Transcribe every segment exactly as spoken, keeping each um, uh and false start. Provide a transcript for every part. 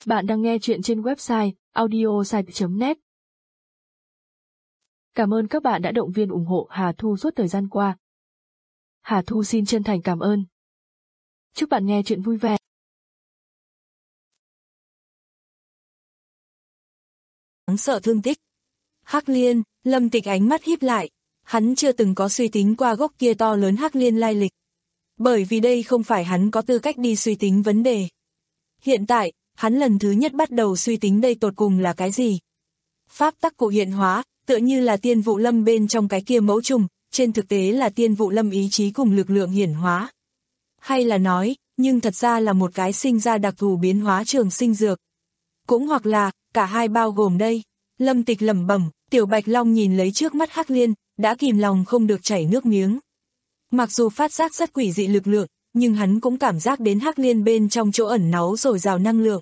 Bạn đang nghe chuyện trên website audiosite chấm net. Cảm ơn các bạn đã động viên ủng hộ Hà Thu suốt thời gian qua. Hà Thu xin chân thành cảm ơn. Chúc bạn nghe chuyện vui vẻ. Đáng sợ thương tích. Hắc Liên, Lâm Tịch ánh mắt híp lại, hắn chưa từng có suy tính qua gốc kia to lớn Hắc Liên lai lịch. Bởi vì đây không phải hắn có tư cách đi suy tính vấn đề. Hiện tại, hắn lần thứ nhất bắt đầu suy tính đây tột cùng là cái gì. Pháp tắc cụ hiện hóa, tựa như là tiên vụ lâm bên trong cái kia mẫu trùng, trên thực tế là tiên vụ lâm ý chí cùng lực lượng hiển hóa. Hay là nói, nhưng thật ra là một cái sinh ra đặc thù biến hóa trường sinh dược. Cũng hoặc là, cả hai bao gồm đây. Lâm Tịch lẩm bẩm, Tiểu Bạch Long nhìn lấy trước mắt Hắc Liên, đã kìm lòng không được chảy nước miếng. Mặc dù phát giác rất quỷ dị lực lượng, nhưng hắn cũng cảm giác đến Hắc Liên bên trong chỗ ẩn náu dồi dào năng lượng.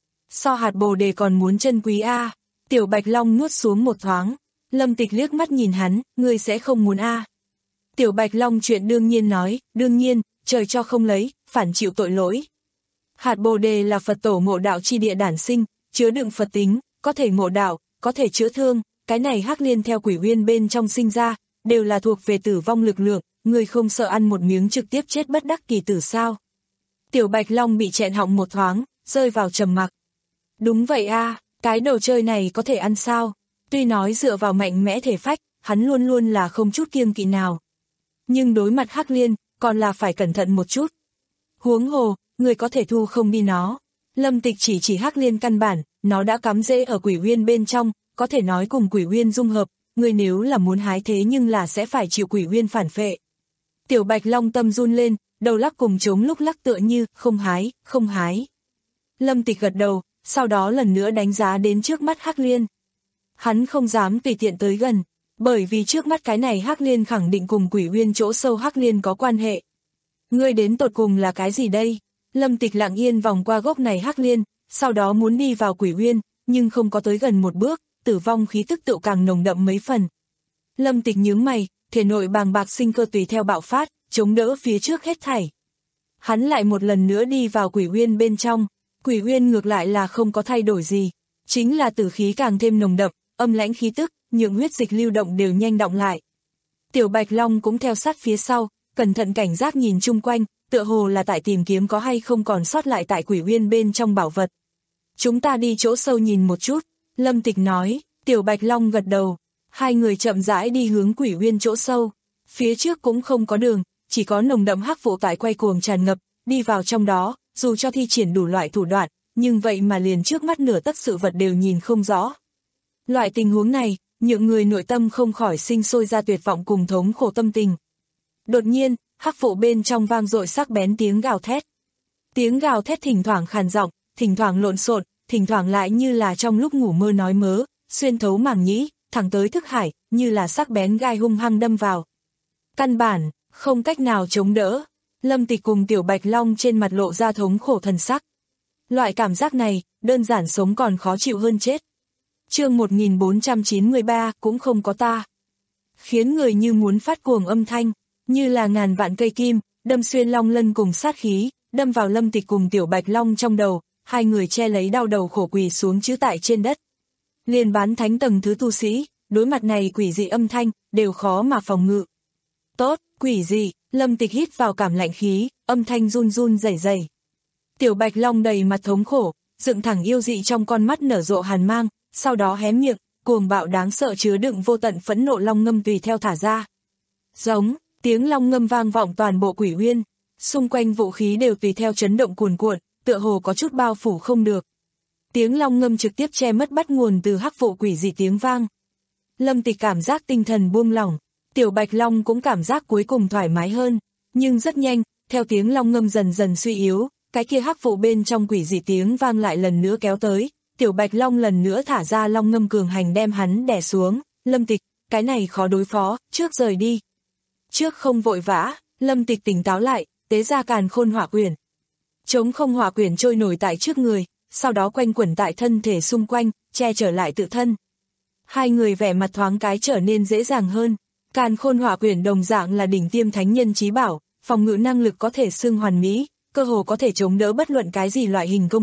So hạt bồ đề còn muốn chân quý a. Tiểu Bạch Long nuốt xuống một thoáng. Lâm Tịch liếc mắt nhìn hắn, ngươi sẽ không muốn a. Tiểu Bạch Long chuyện đương nhiên nói, đương nhiên, trời cho không lấy, phản chịu tội lỗi. Hạt bồ đề là Phật tổ ngộ đạo chi địa đản sinh, chứa đựng Phật tính, có thể ngộ đạo, có thể chữa thương, cái này Hắc Liên theo quỷ uyên bên trong sinh ra, đều là thuộc về tử vong lực lượng, người không sợ ăn một miếng trực tiếp chết bất đắc kỳ tử sao. Tiểu Bạch Long bị chẹn họng một thoáng, rơi vào trầm mặc. Đúng vậy a, cái đồ chơi này có thể ăn sao? Tuy nói dựa vào mạnh mẽ thể phách, hắn luôn luôn là không chút kiêng kỵ nào. Nhưng đối mặt Hắc Liên, còn là phải cẩn thận một chút. Huống hồ, người có thể thu không đi nó. Lâm Tịch chỉ chỉ Hắc Liên căn bản, nó đã cắm rễ ở quỷ uyên bên trong, có thể nói cùng quỷ uyên dung hợp, người nếu là muốn hái thế nhưng là sẽ phải chịu quỷ uyên phản phệ. Tiểu Bạch Long tâm run lên, đầu lắc cùng trống lúc lắc tựa như, không hái, không hái. Lâm Tịch gật đầu, sau đó lần nữa đánh giá đến trước mắt Hắc Liên. Hắn không dám tùy tiện tới gần, bởi vì trước mắt cái này Hắc Liên khẳng định cùng quỷ uyên chỗ sâu Hắc Liên có quan hệ. Ngươi đến tột cùng là cái gì đây? Lâm Tịch lặng yên vòng qua gốc này Hắc Liên, sau đó muốn đi vào quỷ uyên, nhưng không có tới gần một bước, tử vong khí tức tựu càng nồng đậm mấy phần. Lâm Tịch nhướng mày, thể nội bàng bạc sinh cơ tùy theo bạo phát, chống đỡ phía trước hết thảy. Hắn lại một lần nữa đi vào quỷ uyên bên trong, quỷ uyên ngược lại là không có thay đổi gì, chính là tử khí càng thêm nồng đậm, âm lãnh khí tức, nhượng huyết dịch lưu động đều nhanh động lại. Tiểu Bạch Long cũng theo sát phía sau, cẩn thận cảnh giác nhìn chung quanh, tựa hồ là tại tìm kiếm có hay không còn sót lại tại quỷ uyên bên trong bảo vật. Chúng ta đi chỗ sâu nhìn một chút, Lâm Tịch nói. Tiểu Bạch Long gật đầu. Hai người chậm rãi đi hướng quỷ uyên chỗ sâu. Phía trước cũng không có đường, chỉ có nồng đậm hắc vụ tại quay cuồng tràn ngập, đi vào trong đó, dù cho thi triển đủ loại thủ đoạn, nhưng vậy mà liền trước mắt nửa tấc sự vật đều nhìn không rõ. Loại tình huống này, nhượng người nội tâm không khỏi sinh sôi ra tuyệt vọng cùng thống khổ tâm tình. Đột nhiên, hắc vụ bên trong vang dội sắc bén tiếng gào thét. Tiếng gào thét thỉnh thoảng khàn giọng, thỉnh thoảng lộn xộn, thỉnh thoảng lại như là trong lúc ngủ mơ nói mớ, xuyên thấu màng nhĩ, thẳng tới thức hải, như là sắc bén gai hung hăng đâm vào. Căn bản, không cách nào chống đỡ. Lâm Tịch cùng Tiểu Bạch Long trên mặt lộ ra thống khổ thần sắc. Loại cảm giác này, đơn giản sống còn khó chịu hơn chết. Chương một nghìn bốn trăm chín mươi ba, cũng không có ta. Khiến người như muốn phát cuồng âm thanh, như là ngàn vạn cây kim, đâm xuyên long lân cùng sát khí, đâm vào Lâm Tịch cùng Tiểu Bạch Long trong đầu, hai người che lấy đau đầu khổ quỳ xuống chữ tại trên đất. Liền bán thánh tầng thứ tu sĩ, đối mặt này quỷ dị âm thanh, đều khó mà phòng ngự. Tốt, quỷ dị, Lâm Tịch hít vào cảm lạnh khí, âm thanh run run rẩy rẩy. Tiểu Bạch Long đầy mặt thống khổ, dựng thẳng yêu dị trong con mắt nở rộ hàn mang, sau đó hé miệng, cuồng bạo đáng sợ chứa đựng vô tận phẫn nộ long ngâm tùy theo thả ra. Giống, tiếng long ngâm vang vọng toàn bộ quỷ uyên, xung quanh vũ khí đều tùy theo chấn động cuồn cuộn, tựa hồ có chút bao phủ không được. Tiếng long ngâm trực tiếp che mất bắt nguồn từ hắc vụ quỷ dị tiếng vang. Lâm Tịch cảm giác tinh thần buông lỏng, Tiểu Bạch Long cũng cảm giác cuối cùng thoải mái hơn, nhưng rất nhanh, theo tiếng long ngâm dần dần suy yếu, cái kia hắc vụ bên trong quỷ dị tiếng vang lại lần nữa kéo tới, Tiểu Bạch Long lần nữa thả ra long ngâm cường hành đem hắn đè xuống. Lâm Tịch, cái này khó đối phó, trước rời đi. Trước không vội vã, Lâm Tịch tỉnh táo lại, tế ra càn khôn hỏa quyển. Trống không hỏa quyển trôi nổi tại trước người, sau đó quanh quẩn tại thân thể xung quanh, che trở lại tự thân. Hai người vẻ mặt thoáng cái trở nên dễ dàng hơn. Càn khôn hỏa quyển đồng dạng là đỉnh tiêm thánh nhân chí bảo, phòng ngự năng lực có thể xưng hoàn mỹ, cơ hồ có thể chống đỡ bất luận cái gì loại hình công kích,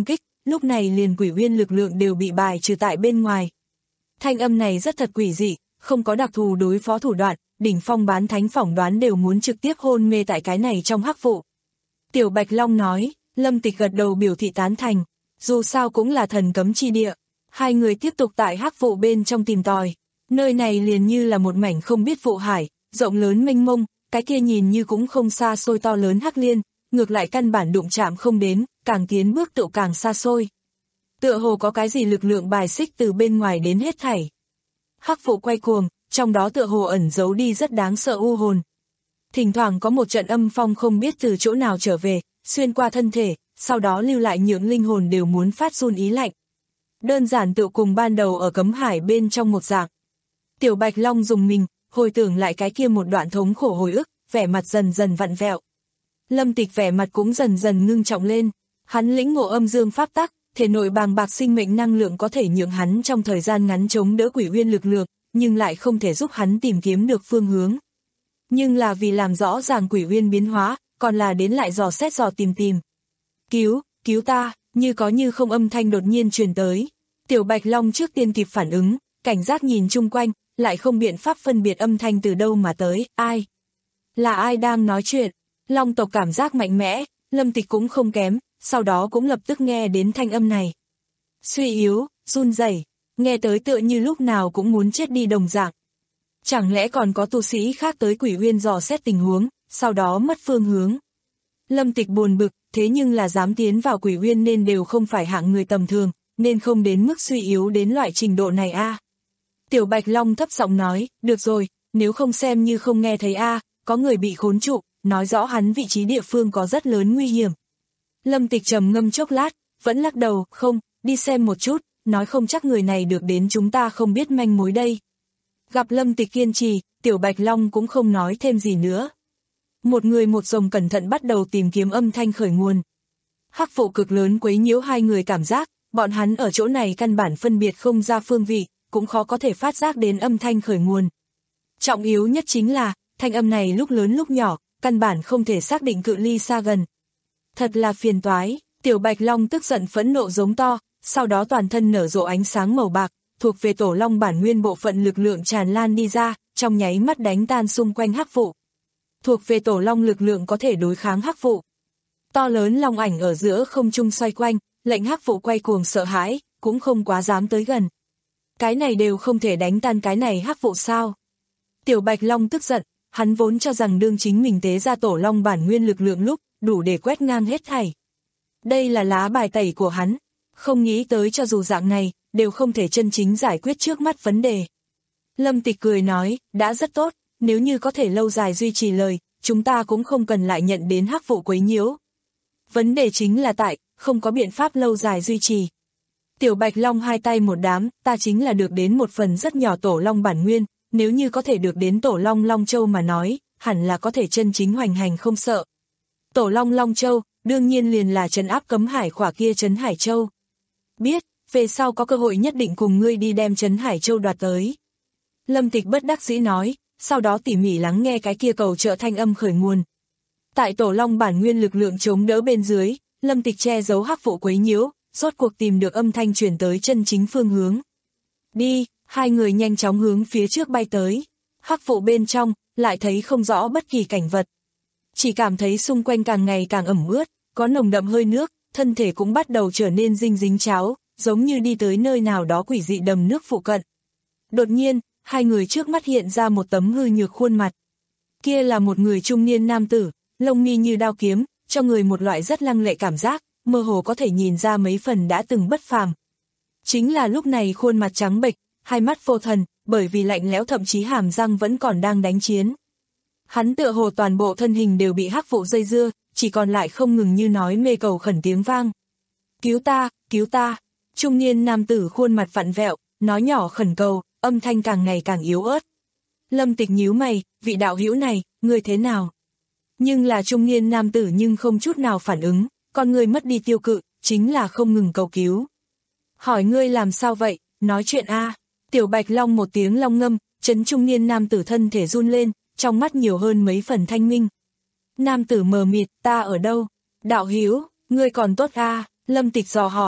lúc này liền quỷ uyên lực lượng đều bị bài trừ tại bên ngoài. Thanh âm này rất thật quỷ dị, không có đặc thù đối phó thủ đoạn, đỉnh phong bán thánh phỏng đoán đều muốn trực tiếp hôn mê tại cái này trong hắc vụ. Tiểu Bạch Long nói, Lâm Tịch gật đầu biểu thị tán thành, dù sao cũng là thần cấm chi địa. Hai người tiếp tục tại hắc vụ bên trong tìm tòi, nơi này liền như là một mảnh không biết vụ hải, rộng lớn mênh mông, cái kia nhìn như cũng không xa xôi to lớn hắc liên, ngược lại căn bản đụng chạm không đến, càng tiến bước tự càng xa xôi. Tựa hồ có cái gì lực lượng bài xích từ bên ngoài đến hết thảy. Hắc vụ quay cuồng, trong đó tựa hồ ẩn giấu đi rất đáng sợ u hồn. Thỉnh thoảng có một trận âm phong không biết từ chỗ nào trở về, xuyên qua thân thể, sau đó lưu lại những linh hồn đều muốn phát run ý lạnh. Đơn giản tự cùng ban đầu ở cấm hải bên trong một dạng. Tiểu Bạch Long dùng mình, hồi tưởng lại cái kia một đoạn thống khổ hồi ức, vẻ mặt dần dần vặn vẹo. Lâm Tịch vẻ mặt cũng dần dần ngưng trọng lên, hắn lĩnh ngộ âm dương pháp tắc, thể nội bàng bạc sinh mệnh năng lượng có thể nhượng hắn trong thời gian ngắn chống đỡ quỷ uyên lực lượng, nhưng lại không thể giúp hắn tìm kiếm được phương hướng. Nhưng là vì làm rõ ràng quỷ uyên biến hóa, còn là đến lại dò xét dò tìm tìm. Cứu, cứu ta, như có như không âm thanh đột nhiên truyền tới. Tiểu Bạch Long trước tiên kịp phản ứng, cảnh giác nhìn chung quanh, lại không biện pháp phân biệt âm thanh từ đâu mà tới, ai? Là ai đang nói chuyện? Long tộc cảm giác mạnh mẽ, Lâm Tịch cũng không kém, sau đó cũng lập tức nghe đến thanh âm này. Suy yếu, run rẩy, nghe tới tựa như lúc nào cũng muốn chết đi đồng dạng. Chẳng lẽ còn có tu sĩ khác tới quỷ uyên dò xét tình huống, sau đó mất phương hướng. Lâm Tịch buồn bực, thế nhưng là dám tiến vào quỷ uyên nên đều không phải hạng người tầm thường, nên không đến mức suy yếu đến loại trình độ này a. À. Tiểu Bạch Long thấp giọng nói, được rồi, nếu không xem như không nghe thấy a, à, có người bị khốn trụ, nói rõ hắn vị trí địa phương có rất lớn nguy hiểm. Lâm Tịch trầm ngâm chốc lát, vẫn lắc đầu, không, đi xem một chút, nói không chắc người này được đến chúng ta không biết manh mối đây. Gặp Lâm Tịch kiên trì, Tiểu Bạch Long cũng không nói thêm gì nữa. Một người một rồng cẩn thận bắt đầu tìm kiếm âm thanh khởi nguồn. Hắc vụ cực lớn quấy nhiễu hai người cảm giác, bọn hắn ở chỗ này căn bản phân biệt không ra phương vị, cũng khó có thể phát giác đến âm thanh khởi nguồn. Trọng yếu nhất chính là, thanh âm này lúc lớn lúc nhỏ, căn bản không thể xác định cự ly xa gần. Thật là phiền toái, Tiểu Bạch Long tức giận phẫn nộ giống to, sau đó toàn thân nở rộ ánh sáng màu bạc, thuộc về Tổ Long bản nguyên bộ phận lực lượng tràn lan đi ra, trong nháy mắt đánh tan xung quanh hắc vụ. Thuộc về Tổ Long lực lượng có thể đối kháng hắc vụ. To lớn long ảnh ở giữa không trung xoay quanh, lệnh hắc vụ quay cuồng sợ hãi, cũng không quá dám tới gần. Cái này đều không thể đánh tan cái này hắc vụ sao? Tiểu Bạch Long tức giận, hắn vốn cho rằng đương chính mình tế ra Tổ Long bản nguyên lực lượng lúc, đủ để quét ngang hết thảy. Đây là lá bài tẩy của hắn, không nghĩ tới cho dù dạng này, đều không thể chân chính giải quyết trước mắt vấn đề. Lâm Tịch cười nói, đã rất tốt, nếu như có thể lâu dài duy trì lời, chúng ta cũng không cần lại nhận đến hắc vụ quấy nhiễu. Vấn đề chính là tại, không có biện pháp lâu dài duy trì. Tiểu Bạch Long hai tay một đám, ta chính là được đến một phần rất nhỏ Tổ Long bản nguyên, nếu như có thể được đến Tổ Long Long Châu mà nói, hẳn là có thể chân chính hoành hành không sợ. Tổ Long Long Châu, đương nhiên liền là trấn áp cấm hải khỏa kia Trấn Hải Châu. Biết, về sau có cơ hội nhất định cùng ngươi đi đem Trấn Hải Châu đoạt tới. Lâm Tịch bất đắc dĩ nói, sau đó tỉ mỉ lắng nghe cái kia cầu trợ thanh âm khởi nguồn. Tại Tổ Long bản nguyên lực lượng chống đỡ bên dưới, Lâm Tịch che giấu hắc vụ quấy nhiễu, rốt cuộc tìm được âm thanh truyền tới chân chính phương hướng. Đi, hai người nhanh chóng hướng phía trước bay tới. Hắc vụ bên trong, lại thấy không rõ bất kỳ cảnh vật. Chỉ cảm thấy xung quanh càng ngày càng ẩm ướt, có nồng đậm hơi nước, thân thể cũng bắt đầu trở nên dinh dính cháo, giống như đi tới nơi nào đó quỷ dị đầm nước phụ cận. Đột nhiên, hai người trước mắt hiện ra một tấm hư nhược khuôn mặt. Kia là một người trung niên nam tử, lông mi như đao kiếm, cho người một loại rất lăng lệ cảm giác, mơ hồ có thể nhìn ra mấy phần đã từng bất phàm. Chính là lúc này khuôn mặt trắng bệch, hai mắt vô thần, bởi vì lạnh lẽo thậm chí hàm răng vẫn còn đang đánh chiến. Hắn tựa hồ toàn bộ thân hình đều bị hắc vụ dây dưa, chỉ còn lại không ngừng như nói mê cầu khẩn tiếng vang. Cứu ta, cứu ta. Trung niên nam tử khuôn mặt vặn vẹo, nói nhỏ khẩn cầu, âm thanh càng ngày càng yếu ớt. Lâm Tịch nhíu mày, vị đạo hữu này, người thế nào? Nhưng là trung niên nam tử nhưng không chút nào phản ứng, con người mất đi tiêu cự, chính là không ngừng cầu cứu. Hỏi ngươi làm sao vậy, nói chuyện a. Tiểu Bạch Long một tiếng long ngâm, chấn trung niên nam tử thân thể run lên, trong mắt nhiều hơn mấy phần thanh minh. Nam tử mờ mịt, ta ở đâu? Đạo hữu, ngươi còn tốt a? Lâm Tịch dò hỏi,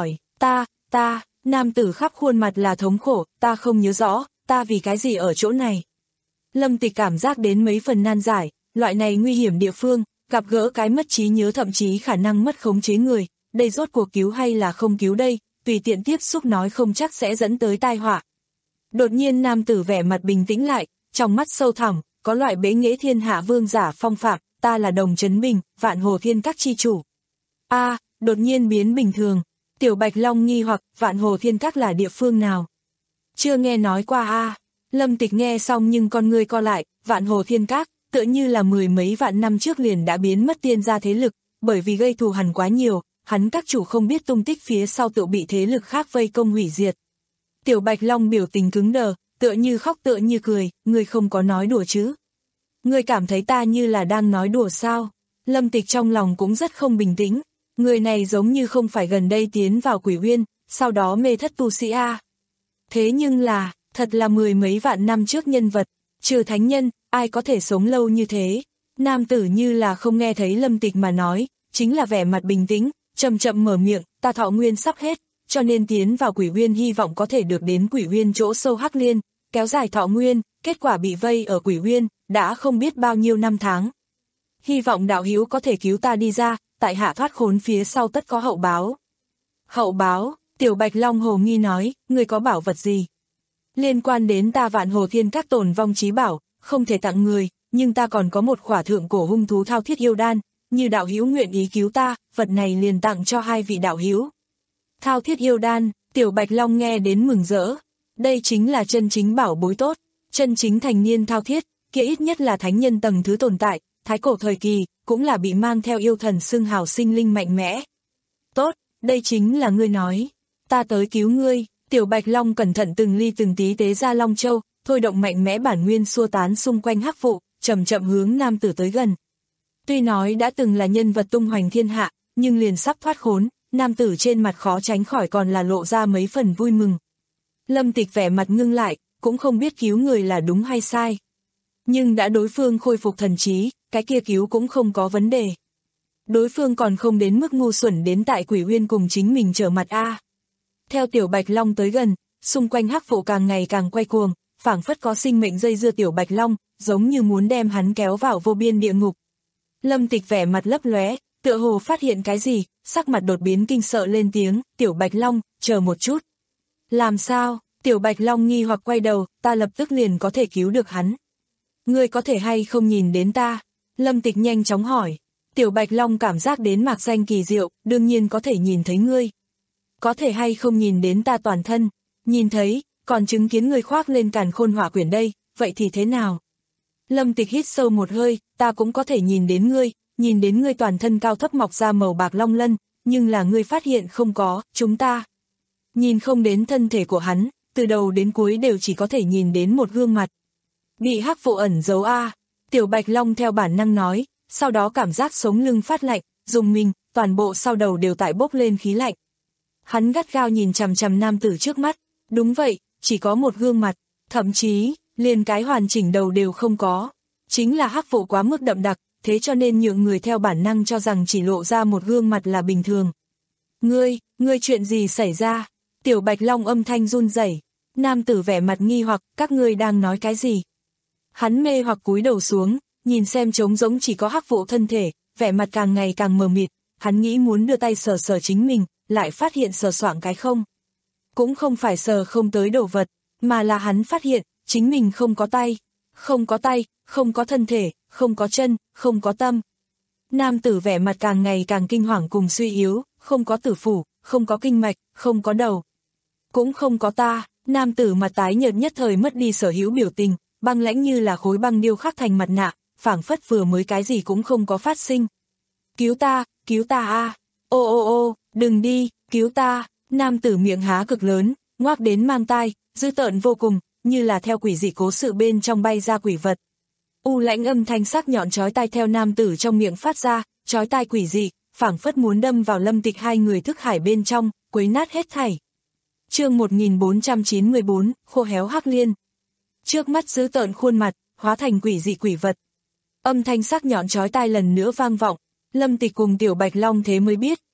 Ta, ta, nam tử khắp khuôn mặt là thống khổ, ta không nhớ rõ, ta vì cái gì ở chỗ này. Lâm Tịch cảm giác đến mấy phần nan giải, loại này nguy hiểm địa phương, gặp gỡ cái mất trí nhớ thậm chí khả năng mất khống chế người, đây rốt cuộc cứu hay là không cứu đây, tùy tiện tiếp xúc nói không chắc sẽ dẫn tới tai họa. Đột nhiên nam tử vẻ mặt bình tĩnh lại, trong mắt sâu thẳm, có loại bế nghệ thiên hạ vương giả phong phạm, ta là Đồng Trấn Bình, Vạn Hồ Thiên Các chi chủ. A, à, đột nhiên biến bình thường, Tiểu Bạch Long nghi hoặc Vạn Hồ Thiên Các là địa phương nào? Chưa nghe nói qua a. À. Lâm Tịch nghe xong nhưng con ngươi co lại, Vạn Hồ Thiên Các, tựa như là mười mấy vạn năm trước liền đã biến mất tiên gia thế lực, bởi vì gây thù hằn quá nhiều, hắn các chủ không biết tung tích phía sau tự bị thế lực khác vây công hủy diệt. Tiểu Bạch Long biểu tình cứng đờ, tựa như khóc tựa như cười, ngươi không có nói đùa chứ? Ngươi cảm thấy ta như là đang nói đùa sao? Lâm Tịch trong lòng cũng rất không bình tĩnh, người này giống như không phải gần đây tiến vào Quỷ Uyên, sau đó mê thất tu sĩ a. Thế nhưng là, thật là mười mấy vạn năm trước nhân vật, trừ thánh nhân, ai có thể sống lâu như thế? Nam tử như là không nghe thấy Lâm Tịch mà nói, chính là vẻ mặt bình tĩnh, chậm chậm mở miệng, ta thọ nguyên sắp hết, cho nên tiến vào Quỷ Uyên hy vọng có thể được đến Quỷ Uyên chỗ sâu Hắc Liên, kéo dài thọ nguyên, kết quả bị vây ở Quỷ Uyên, đã không biết bao nhiêu năm tháng. Hy vọng đạo hữu có thể cứu ta đi ra, tại hạ thoát khốn phía sau tất có hậu báo. Hậu báo, Tiểu Bạch Long hồ nghi nói, ngươi có bảo vật gì? Liên quan đến ta Vạn Hồ Thiên Các tồn vong chí bảo, không thể tặng người, nhưng ta còn có một khỏa thượng cổ hung thú thao thiết yêu đan, như đạo hữu nguyện ý cứu ta, vật này liền tặng cho hai vị đạo hữu. Thao thiết yêu đan, Tiểu Bạch Long nghe đến mừng rỡ. Đây chính là chân chính bảo bối tốt, chân chính thành niên thao thiết, kia ít nhất là thánh nhân tầng thứ tồn tại, thái cổ thời kỳ, cũng là bị mang theo yêu thần xưng hào sinh linh mạnh mẽ. Tốt, đây chính là ngươi nói, ta tới cứu ngươi. Tiểu Bạch Long cẩn thận từng ly từng tí tế ra Long Châu, thôi động mạnh mẽ bản nguyên xua tán xung quanh hắc vụ, chậm chậm hướng nam tử tới gần. Tuy nói đã từng là nhân vật tung hoành thiên hạ, nhưng liền sắp thoát khốn, nam tử trên mặt khó tránh khỏi còn là lộ ra mấy phần vui mừng. Lâm Tịch vẻ mặt ngưng lại, cũng không biết cứu người là đúng hay sai. Nhưng đã đối phương khôi phục thần trí, cái kia cứu cũng không có vấn đề. Đối phương còn không đến mức ngu xuẩn đến tại Quỷ Uyên cùng chính mình trở mặt a. Theo Tiểu Bạch Long tới gần, xung quanh hắc vụ càng ngày càng quay cuồng, phảng phất có sinh mệnh dây dưa Tiểu Bạch Long, giống như muốn đem hắn kéo vào vô biên địa ngục. Lâm Tịch vẻ mặt lấp lóe, tựa hồ phát hiện cái gì, sắc mặt đột biến kinh sợ lên tiếng, Tiểu Bạch Long, chờ một chút. Làm sao? Tiểu Bạch Long nghi hoặc quay đầu, ta lập tức liền có thể cứu được hắn. Ngươi có thể hay không nhìn đến ta? Lâm Tịch nhanh chóng hỏi. Tiểu Bạch Long cảm giác đến mạc danh kỳ diệu, đương nhiên có thể nhìn thấy ngươi. Có thể hay không nhìn đến ta toàn thân? Nhìn thấy, còn chứng kiến ngươi khoác lên càn khôn hỏa quyển đây, vậy thì thế nào? Lâm Tịch hít sâu một hơi, ta cũng có thể nhìn đến ngươi, nhìn đến ngươi toàn thân cao thấp mọc ra màu bạc long lân, nhưng là ngươi phát hiện không có, chúng ta. Nhìn không đến thân thể của hắn, từ đầu đến cuối đều chỉ có thể nhìn đến một gương mặt. Bị hắc vụ ẩn giấu a. Tiểu Bạch Long theo bản năng nói, sau đó cảm giác sống lưng phát lạnh, dùng mình, toàn bộ sau đầu đều tại bốc lên khí lạnh. Hắn gắt gao nhìn chằm chằm nam tử trước mắt, đúng vậy, chỉ có một gương mặt, thậm chí, liền cái hoàn chỉnh đầu đều không có. Chính là hắc vụ quá mức đậm đặc, thế cho nên nhượng người theo bản năng cho rằng chỉ lộ ra một gương mặt là bình thường. Ngươi, ngươi chuyện gì xảy ra? Tiểu Bạch Long âm thanh run rẩy. Nam tử vẻ mặt nghi hoặc, các ngươi đang nói cái gì? Hắn mê hoặc cúi đầu xuống, nhìn xem trống rỗng chỉ có hắc vụ thân thể, vẻ mặt càng ngày càng mờ mịt, hắn nghĩ muốn đưa tay sờ sờ chính mình, lại phát hiện sờ soạng cái không. Cũng không phải sờ không tới đồ vật, mà là hắn phát hiện, chính mình không có tay, không có tay, không có thân thể, không có chân, không có tâm. Nam tử vẻ mặt càng ngày càng kinh hoàng cùng suy yếu, không có tử phủ, không có kinh mạch, không có đầu. Cũng không có ta, nam tử mặt tái nhợt nhất thời mất đi sở hữu biểu tình, băng lãnh như là khối băng điêu khắc thành mặt nạ, phảng phất vừa mới cái gì cũng không có phát sinh. Cứu ta, cứu ta a, ô ô ô, đừng đi, cứu ta, nam tử miệng há cực lớn, ngoác đến mang tai, dữ tợn vô cùng, như là theo quỷ dị cố sự bên trong bay ra quỷ vật. U lãnh âm thanh sắc nhọn chói tai theo nam tử trong miệng phát ra, chói tai quỷ dị, phảng phất muốn đâm vào Lâm Tịch hai người thức hải bên trong, quấy nát hết thảy. Chương một nghìn bốn trăm chín mươi bốn, khô héo hắc liên. Trước mắt dữ tợn khuôn mặt, hóa thành quỷ dị quỷ vật. Âm thanh sắc nhọn chói tai lần nữa vang vọng, Lâm Tịch cùng Tiểu Bạch Long thế mới biết,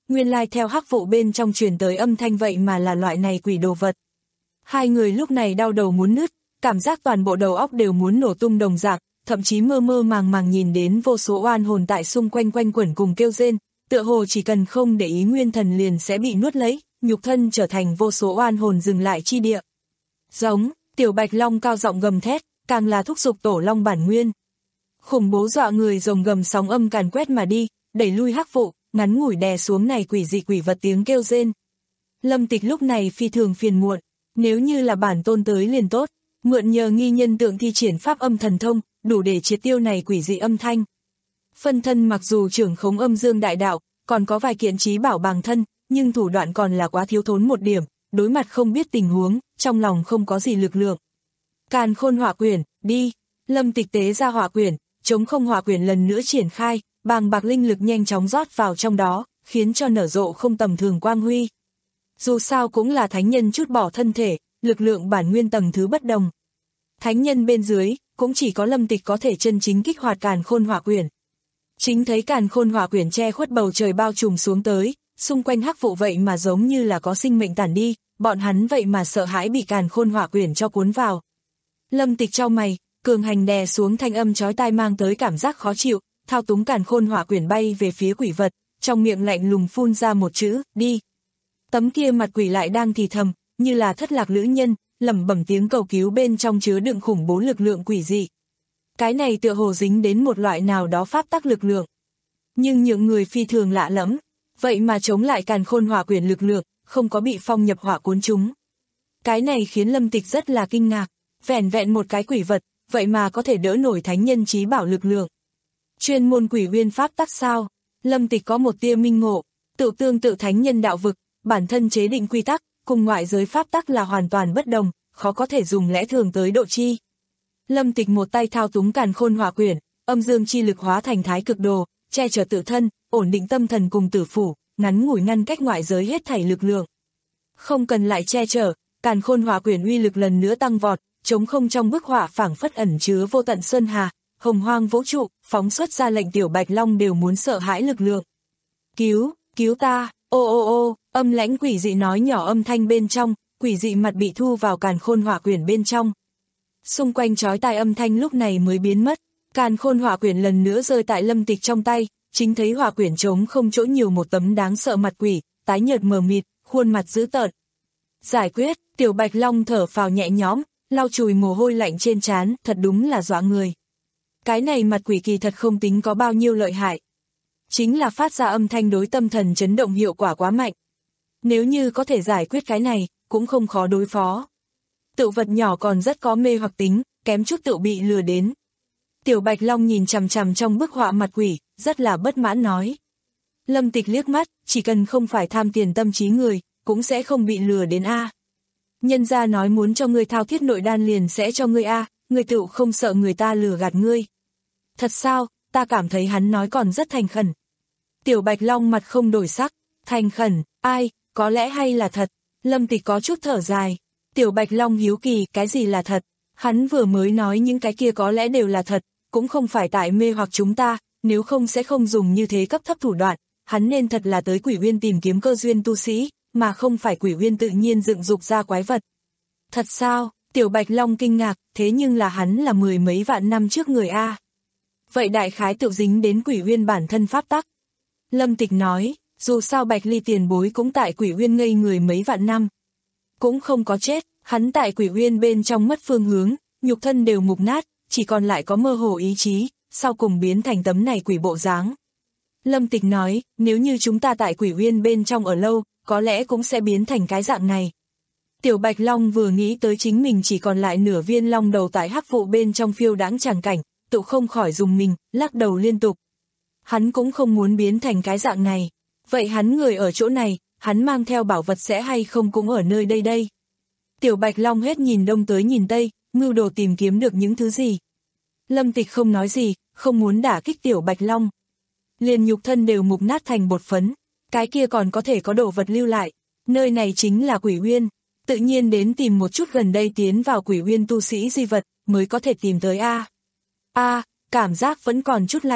nguyên lai theo hắc vụ bên trong truyền tới âm thanh vậy mà là loại này quỷ đồ vật. Hai người lúc này đau đầu muốn nứt, cảm giác toàn bộ đầu óc đều muốn nổ tung đồng dạng, thậm chí mơ mơ màng màng nhìn đến vô số oan hồn tại xung quanh quanh quẩn cùng kêu rên, tựa hồ chỉ cần không để ý nguyên thần liền sẽ bị nuốt lấy, nhục thân trở thành vô số oan hồn dừng lại chi địa. Giống, tiểu bạch long cao giọng gầm thét, càng là thúc giục tổ long bản nguyên. Khủng bố dọa người rồng gầm sóng âm càn quét mà đi, đẩy lui hắc vụ, ngắn ngủi đè xuống này quỷ dị quỷ vật tiếng kêu rên. Lâm Tịch lúc này phi thường phiền muộn, nếu như là bản tôn tới liền tốt, mượn nhờ nghi nhân tượng thi triển pháp âm thần thông, đủ để triệt tiêu này quỷ dị âm thanh. Phân thân mặc dù trưởng khống âm dương đại đạo, còn có vài kiện trí bảo bằng thân, nhưng thủ đoạn còn là quá thiếu thốn một điểm, đối mặt không biết tình huống, trong lòng không có gì lực lượng. Càn khôn hỏa quyển, đi, Lâm Tịch tế ra hỏa quyển, chống không hỏa quyển lần nữa triển khai, bàng bạc linh lực nhanh chóng rót vào trong đó, khiến cho nở rộ không tầm thường quang huy. Dù sao cũng là thánh nhân chút bỏ thân thể, lực lượng bản nguyên tầng thứ bất đồng. Thánh nhân bên dưới, cũng chỉ có Lâm Tịch có thể chân chính kích hoạt càn khôn hỏa quyển. Chính thấy càn khôn hỏa quyển che khuất bầu trời bao trùm xuống tới, xung quanh hắc vụ vậy mà giống như là có sinh mệnh tản đi, bọn hắn vậy mà sợ hãi bị càn khôn hỏa quyển cho cuốn vào. Lâm Tịch chau mày, cường hành đè xuống thanh âm chói tai mang tới cảm giác khó chịu, thao túng càn khôn hỏa quyển bay về phía quỷ vật, trong miệng lạnh lùng phun ra một chữ, đi. Tấm kia mặt quỷ lại đang thì thầm, như là thất lạc lữ nhân, lẩm bẩm tiếng cầu cứu bên trong chứa đựng khủng bố lực lượng quỷ dị. Cái này tựa hồ dính đến một loại nào đó pháp tắc lực lượng. Nhưng những người phi thường lạ lẫm, vậy mà chống lại càn khôn hỏa quyển lực lượng, không có bị phong nhập hỏa cuốn chúng. Cái này khiến Lâm Tịch rất là kinh ngạc, vẻn vẹn một cái quỷ vật, vậy mà có thể đỡ nổi thánh nhân trí bảo lực lượng. Chuyên môn quỷ uyên pháp tắc sao? Lâm Tịch có một tia minh ngộ, tự tương tự thánh nhân đạo vực, bản thân chế định quy tắc, cùng ngoại giới pháp tắc là hoàn toàn bất đồng, khó có thể dùng lẽ thường tới độ chi. Lâm Tịch một tay thao túng càn khôn hỏa quyển, âm dương chi lực hóa thành thái cực đồ, che chở tự thân, ổn định tâm thần cùng tử phủ, ngắn ngủi ngăn cách ngoại giới hết thảy lực lượng. Không cần lại che chở, càn khôn hỏa quyển uy lực lần nữa tăng vọt, trống không trong bức họa phảng phất ẩn chứa vô tận sơn hà, hồng hoang vũ trụ, phóng xuất ra lệnh tiểu bạch long đều muốn sợ hãi lực lượng. Cứu, cứu ta, ô ô ô, âm lãnh quỷ dị nói nhỏ âm thanh bên trong, quỷ dị mặt bị thu vào càn khôn hỏa quyển bên trong. Xung quanh chói tai âm thanh lúc này mới biến mất, càn khôn hỏa quyển lần nữa rơi tại Lâm Tịch trong tay, chính thấy hỏa quyển trống không chỗ nhiều một tấm đáng sợ mặt quỷ, tái nhợt mờ mịt, khuôn mặt dữ tợn. Giải quyết, tiểu bạch long thở phào nhẹ nhõm, lau chùi mồ hôi lạnh trên trán, thật đúng là dọa người. Cái này mặt quỷ kỳ thật không tính có bao nhiêu lợi hại. Chính là phát ra âm thanh đối tâm thần chấn động hiệu quả quá mạnh. Nếu như có thể giải quyết cái này, cũng không khó đối phó. Tự vật nhỏ còn rất có mê hoặc tính, kém chút tự bị lừa đến. Tiểu Bạch Long nhìn chằm chằm trong bức họa mặt quỷ, rất là bất mãn nói. Lâm Tịch liếc mắt, chỉ cần không phải tham tiền tâm trí người, cũng sẽ không bị lừa đến A. Nhân gia nói muốn cho ngươi thao thiết nội đan liền sẽ cho ngươi A, ngươi tự không sợ người ta lừa gạt ngươi. Thật sao, ta cảm thấy hắn nói còn rất thành khẩn. Tiểu Bạch Long mặt không đổi sắc, thành khẩn, ai, có lẽ hay là thật. Lâm Tịch có chút thở dài. Tiểu Bạch Long hiếu kỳ, cái gì là thật? Hắn vừa mới nói những cái kia có lẽ đều là thật, cũng không phải tại mê hoặc chúng ta, nếu không sẽ không dùng như thế cấp thấp thủ đoạn. Hắn nên thật là tới Quỷ Uyên tìm kiếm cơ duyên tu sĩ, mà không phải Quỷ Uyên tự nhiên dựng dục ra quái vật. Thật sao? Tiểu Bạch Long kinh ngạc, thế nhưng là hắn là mười mấy vạn năm trước người A. Vậy đại khái tự dính đến Quỷ Uyên bản thân pháp tắc. Lâm Tịch nói, dù sao Bạch Ly tiền bối cũng tại Quỷ Uyên ngây người mấy vạn năm. Cũng không có chết, hắn tại Quỷ Uyên bên trong mất phương hướng, nhục thân đều mục nát, chỉ còn lại có mơ hồ ý chí, sau cùng biến thành tấm này quỷ bộ dáng. Lâm Tịch nói, nếu như chúng ta tại Quỷ Uyên bên trong ở lâu, có lẽ cũng sẽ biến thành cái dạng này. Tiểu Bạch Long vừa nghĩ tới chính mình chỉ còn lại nửa viên long đầu tại hắc vụ bên trong phiêu đãng tràng cảnh, tự không khỏi dùng mình, lắc đầu liên tục. Hắn cũng không muốn biến thành cái dạng này. Vậy hắn người ở chỗ này, hắn mang theo bảo vật sẽ hay không cũng ở nơi đây đây. Tiểu Bạch Long hết nhìn đông tới nhìn tây, mưu đồ tìm kiếm được những thứ gì. Lâm Tịch không nói gì, không muốn đả kích Tiểu Bạch Long. Liền nhục thân đều mục nát thành bột phấn, cái kia còn có thể có đồ vật lưu lại. Nơi này chính là Quỷ Uyên, tự nhiên đến tìm một chút gần đây tiến vào Quỷ Uyên tu sĩ di vật, mới có thể tìm tới A. A, cảm giác vẫn còn chút lạnh.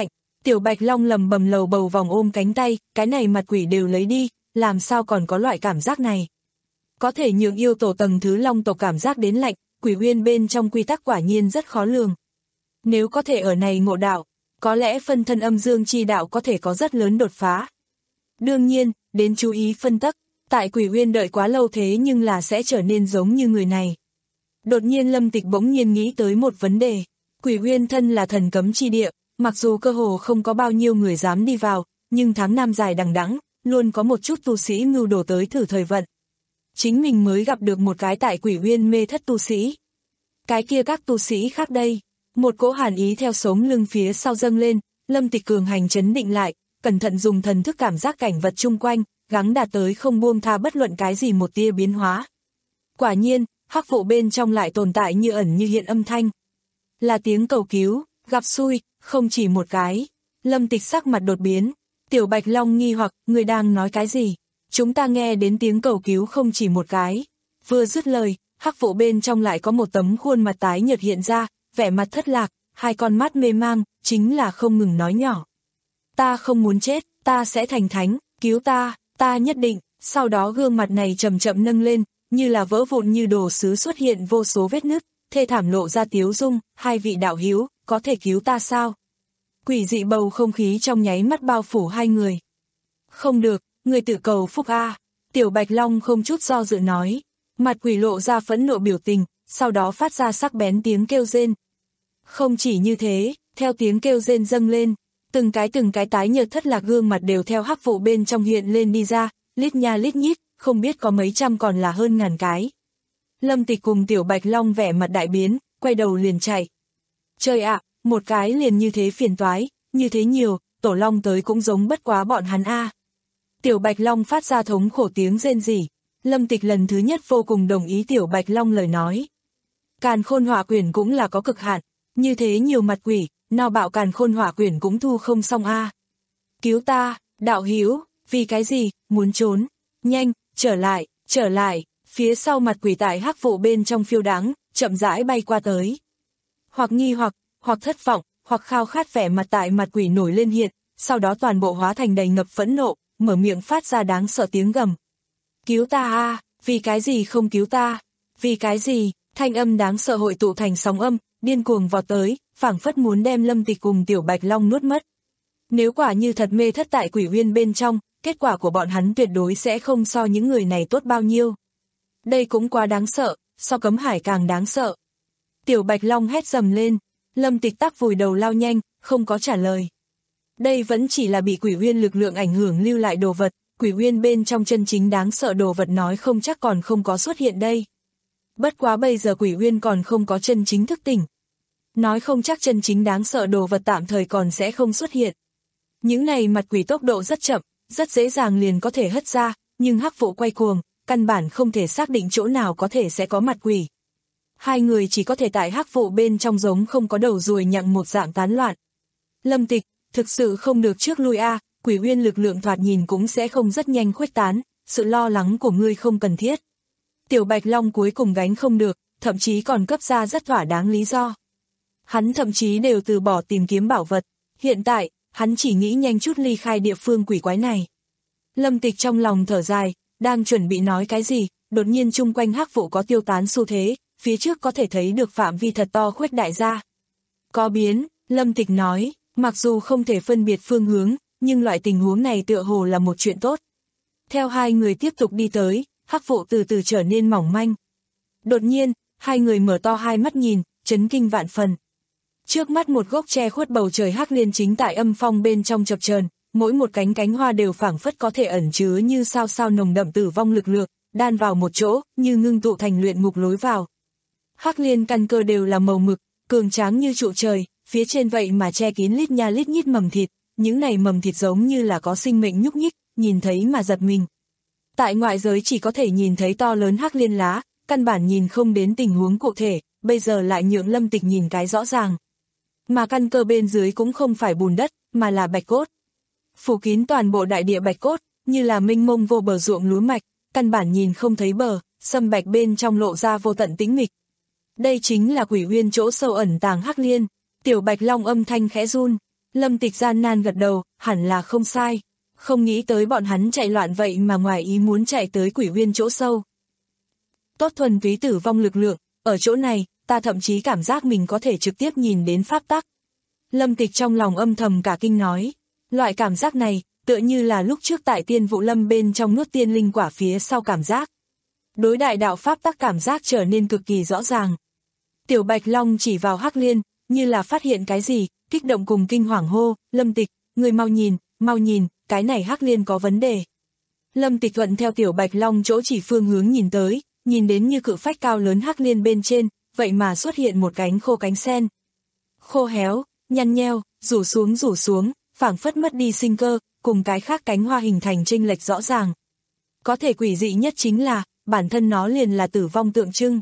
Tiểu Bạch Long lầm bầm lầu bầu vòng ôm cánh tay, cái này mặt quỷ đều lấy đi, làm sao còn có loại cảm giác này. Có thể nhường yêu tổ tầng thứ long tộc cảm giác đến lạnh, quỷ uyên bên trong quy tắc quả nhiên rất khó lường. Nếu có thể ở này ngộ đạo, có lẽ phân thân âm dương chi đạo có thể có rất lớn đột phá. Đương nhiên, đến chú ý phân tắc, tại quỷ uyên đợi quá lâu thế nhưng là sẽ trở nên giống như người này. Đột nhiên Lâm Tịch bỗng nhiên nghĩ tới một vấn đề, quỷ uyên thân là thần cấm chi địa, mặc dù cơ hồ không có bao nhiêu người dám đi vào, nhưng tháng năm dài đằng đẵng, luôn có một chút tu sĩ mưu đồ tới thử thời vận. Chính mình mới gặp được một cái tại quỷ uyên mê thất tu sĩ. Cái kia các tu sĩ khác đây, một cỗ hàn ý theo sống lưng phía sau dâng lên, Lâm Tịch cường hành chấn định lại, cẩn thận dùng thần thức cảm giác cảnh vật chung quanh, gắng đạt tới không buông tha bất luận cái gì một tia biến hóa. Quả nhiên, hắc vụ bên trong lại tồn tại như ẩn như hiện âm thanh. Là tiếng cầu cứu, gặp xui, không chỉ một cái. Lâm Tịch sắc mặt đột biến, Tiểu Bạch Long nghi hoặc, người đang nói cái gì? Chúng ta nghe đến tiếng cầu cứu không chỉ một cái. Vừa dứt lời, hắc vụ bên trong lại có một tấm khuôn mặt tái nhợt hiện ra, vẻ mặt thất lạc, hai con mắt mê mang, chính là không ngừng nói nhỏ. Ta không muốn chết, ta sẽ thành thánh, cứu ta, ta nhất định. Sau đó gương mặt này chậm chậm nâng lên, như là vỡ vụn như đồ sứ xuất hiện vô số vết nứt, thê thảm lộ ra tiếu dung, hai vị đạo hữu, có thể cứu ta sao? Quỷ dị bầu không khí trong nháy mắt bao phủ hai người. Không được, người tự cầu phúc a. Tiểu Bạch Long không chút do dự nói, mặt quỷ lộ ra phẫn nộ biểu tình, sau đó phát ra sắc bén tiếng kêu rên. Không chỉ như thế, theo tiếng kêu rên dâng lên, từng cái từng cái tái nhợt thất lạc gương mặt đều theo hắc vụ bên trong hiện lên đi ra, lít nha lít nhít, không biết có mấy trăm còn là hơn ngàn cái. Lâm Tịch cùng Tiểu Bạch Long vẻ mặt đại biến, quay đầu liền chạy. Trời ạ, một cái liền như thế phiền toái, như thế nhiều, tổ long tới cũng giống bất quá bọn hắn a. Tiểu Bạch Long phát ra thống khổ tiếng rên rỉ. Lâm Tịch lần thứ nhất vô cùng đồng ý Tiểu Bạch Long lời nói. Càn Khôn Hỏa Quyển cũng là có cực hạn, như thế nhiều mặt quỷ, nào bạo Càn Khôn Hỏa Quyển cũng thu không xong a. Cứu ta, đạo hữu, vì cái gì, muốn trốn, nhanh, trở lại, trở lại, phía sau mặt quỷ tại hắc vụ bên trong phiêu đáng, chậm rãi bay qua tới. Hoặc nghi hoặc, hoặc thất vọng, hoặc khao khát vẻ mặt tại mặt quỷ nổi lên hiện, sau đó toàn bộ hóa thành đầy ngập phẫn nộ, mở miệng phát ra đáng sợ tiếng gầm. Cứu ta a, vì cái gì không cứu ta, vì cái gì, thanh âm đáng sợ hội tụ thành sóng âm, điên cuồng vọt tới, phảng phất muốn đem Lâm Tịch cùng Tiểu Bạch Long nuốt mất. Nếu quả như thật mê thất tại quỷ uyên bên trong, kết quả của bọn hắn tuyệt đối sẽ không so những người này tốt bao nhiêu. Đây cũng quá đáng sợ, so cấm hải càng đáng sợ. Tiểu Bạch Long hét dầm lên, Lâm Tịch tắc vùi đầu lao nhanh, không có trả lời. Đây vẫn chỉ là bị quỷ uyên lực lượng ảnh hưởng lưu lại đồ vật, quỷ uyên bên trong chân chính đáng sợ đồ vật nói không chắc còn không có xuất hiện đây. Bất quá bây giờ quỷ uyên còn không có chân chính thức tỉnh. Nói không chắc chân chính đáng sợ đồ vật tạm thời còn sẽ không xuất hiện. Những này mặt quỷ tốc độ rất chậm, rất dễ dàng liền có thể hất ra, nhưng hắc vụ quay cuồng, căn bản không thể xác định chỗ nào có thể sẽ có mặt quỷ. Hai người chỉ có thể tại hắc vụ bên trong giống không có đầu ruồi nhặng một dạng tán loạn. Lâm Tịch, thực sự không được trước lui a, quỷ uyên lực lượng thoạt nhìn cũng sẽ không rất nhanh khuếch tán, sự lo lắng của ngươi không cần thiết. Tiểu Bạch Long cuối cùng gánh không được, thậm chí còn cấp ra rất thỏa đáng lý do. Hắn thậm chí đều từ bỏ tìm kiếm bảo vật, hiện tại, hắn chỉ nghĩ nhanh chút ly khai địa phương quỷ quái này. Lâm Tịch trong lòng thở dài, đang chuẩn bị nói cái gì, đột nhiên chung quanh hắc vụ có tiêu tán xu thế, phía trước có thể thấy được phạm vi thật to khuếch đại ra. Có biến, Lâm Tịch nói, mặc dù không thể phân biệt phương hướng, nhưng loại tình huống này tựa hồ là một chuyện tốt. Theo hai người tiếp tục đi tới, hắc vụ từ từ trở nên mỏng manh. Đột nhiên, hai người mở to hai mắt nhìn, chấn kinh vạn phần. Trước mắt một gốc tre khuất bầu trời hắc liên chính tại âm phong bên trong chập chờn, mỗi một cánh cánh hoa đều phảng phất có thể ẩn chứa như sao sao nồng đậm tử vong lực lượng, đan vào một chỗ, như ngưng tụ thành luyện ngục lối vào. Hắc liên căn cơ đều là màu mực, cường tráng như trụ trời, phía trên vậy mà che kín lít nha lít nhít mầm thịt, những này mầm thịt giống như là có sinh mệnh nhúc nhích, nhìn thấy mà giật mình. Tại ngoại giới chỉ có thể nhìn thấy to lớn hắc liên lá, căn bản nhìn không đến tình huống cụ thể, bây giờ lại nhượng Lâm Tịch nhìn cái rõ ràng. Mà căn cơ bên dưới cũng không phải bùn đất, mà là bạch cốt. Phủ kín toàn bộ đại địa bạch cốt, như là mênh mông vô bờ ruộng lúa mạch, căn bản nhìn không thấy bờ, sâm bạch bên trong lộ ra vô tận tĩnh mịch. Đây chính là quỷ uyên chỗ sâu ẩn tàng hắc liên. Tiểu Bạch Long âm thanh khẽ run. Lâm Tịch gian nan gật đầu, hẳn là không sai. Không nghĩ tới bọn hắn chạy loạn vậy mà ngoài ý muốn chạy tới Quỷ Uyên chỗ sâu. Tốt thuần túy tử vong lực lượng, ở chỗ này, ta thậm chí cảm giác mình có thể trực tiếp nhìn đến pháp tắc. Lâm Tịch trong lòng âm thầm cả kinh nói, loại cảm giác này, tựa như là lúc trước tại Tiên Vụ Lâm bên trong nuốt tiên linh quả phía sau cảm giác. Đối đại đạo pháp tắc cảm giác trở nên cực kỳ rõ ràng. Tiểu Bạch Long chỉ vào Hắc Liên, như là phát hiện cái gì, kích động cùng kinh hoàng hô, Lâm Tịch, người mau nhìn, mau nhìn, cái này Hắc Liên có vấn đề. Lâm Tịch thuận theo Tiểu Bạch Long chỗ chỉ phương hướng nhìn tới, nhìn đến như cự phách cao lớn Hắc Liên bên trên, vậy mà xuất hiện một cánh khô cánh sen. Khô héo, nhăn nheo, rủ xuống rủ xuống, phảng phất mất đi sinh cơ, cùng cái khác cánh hoa hình thành chênh lệch rõ ràng. Có thể quỷ dị nhất chính là, bản thân nó liền là tử vong tượng trưng.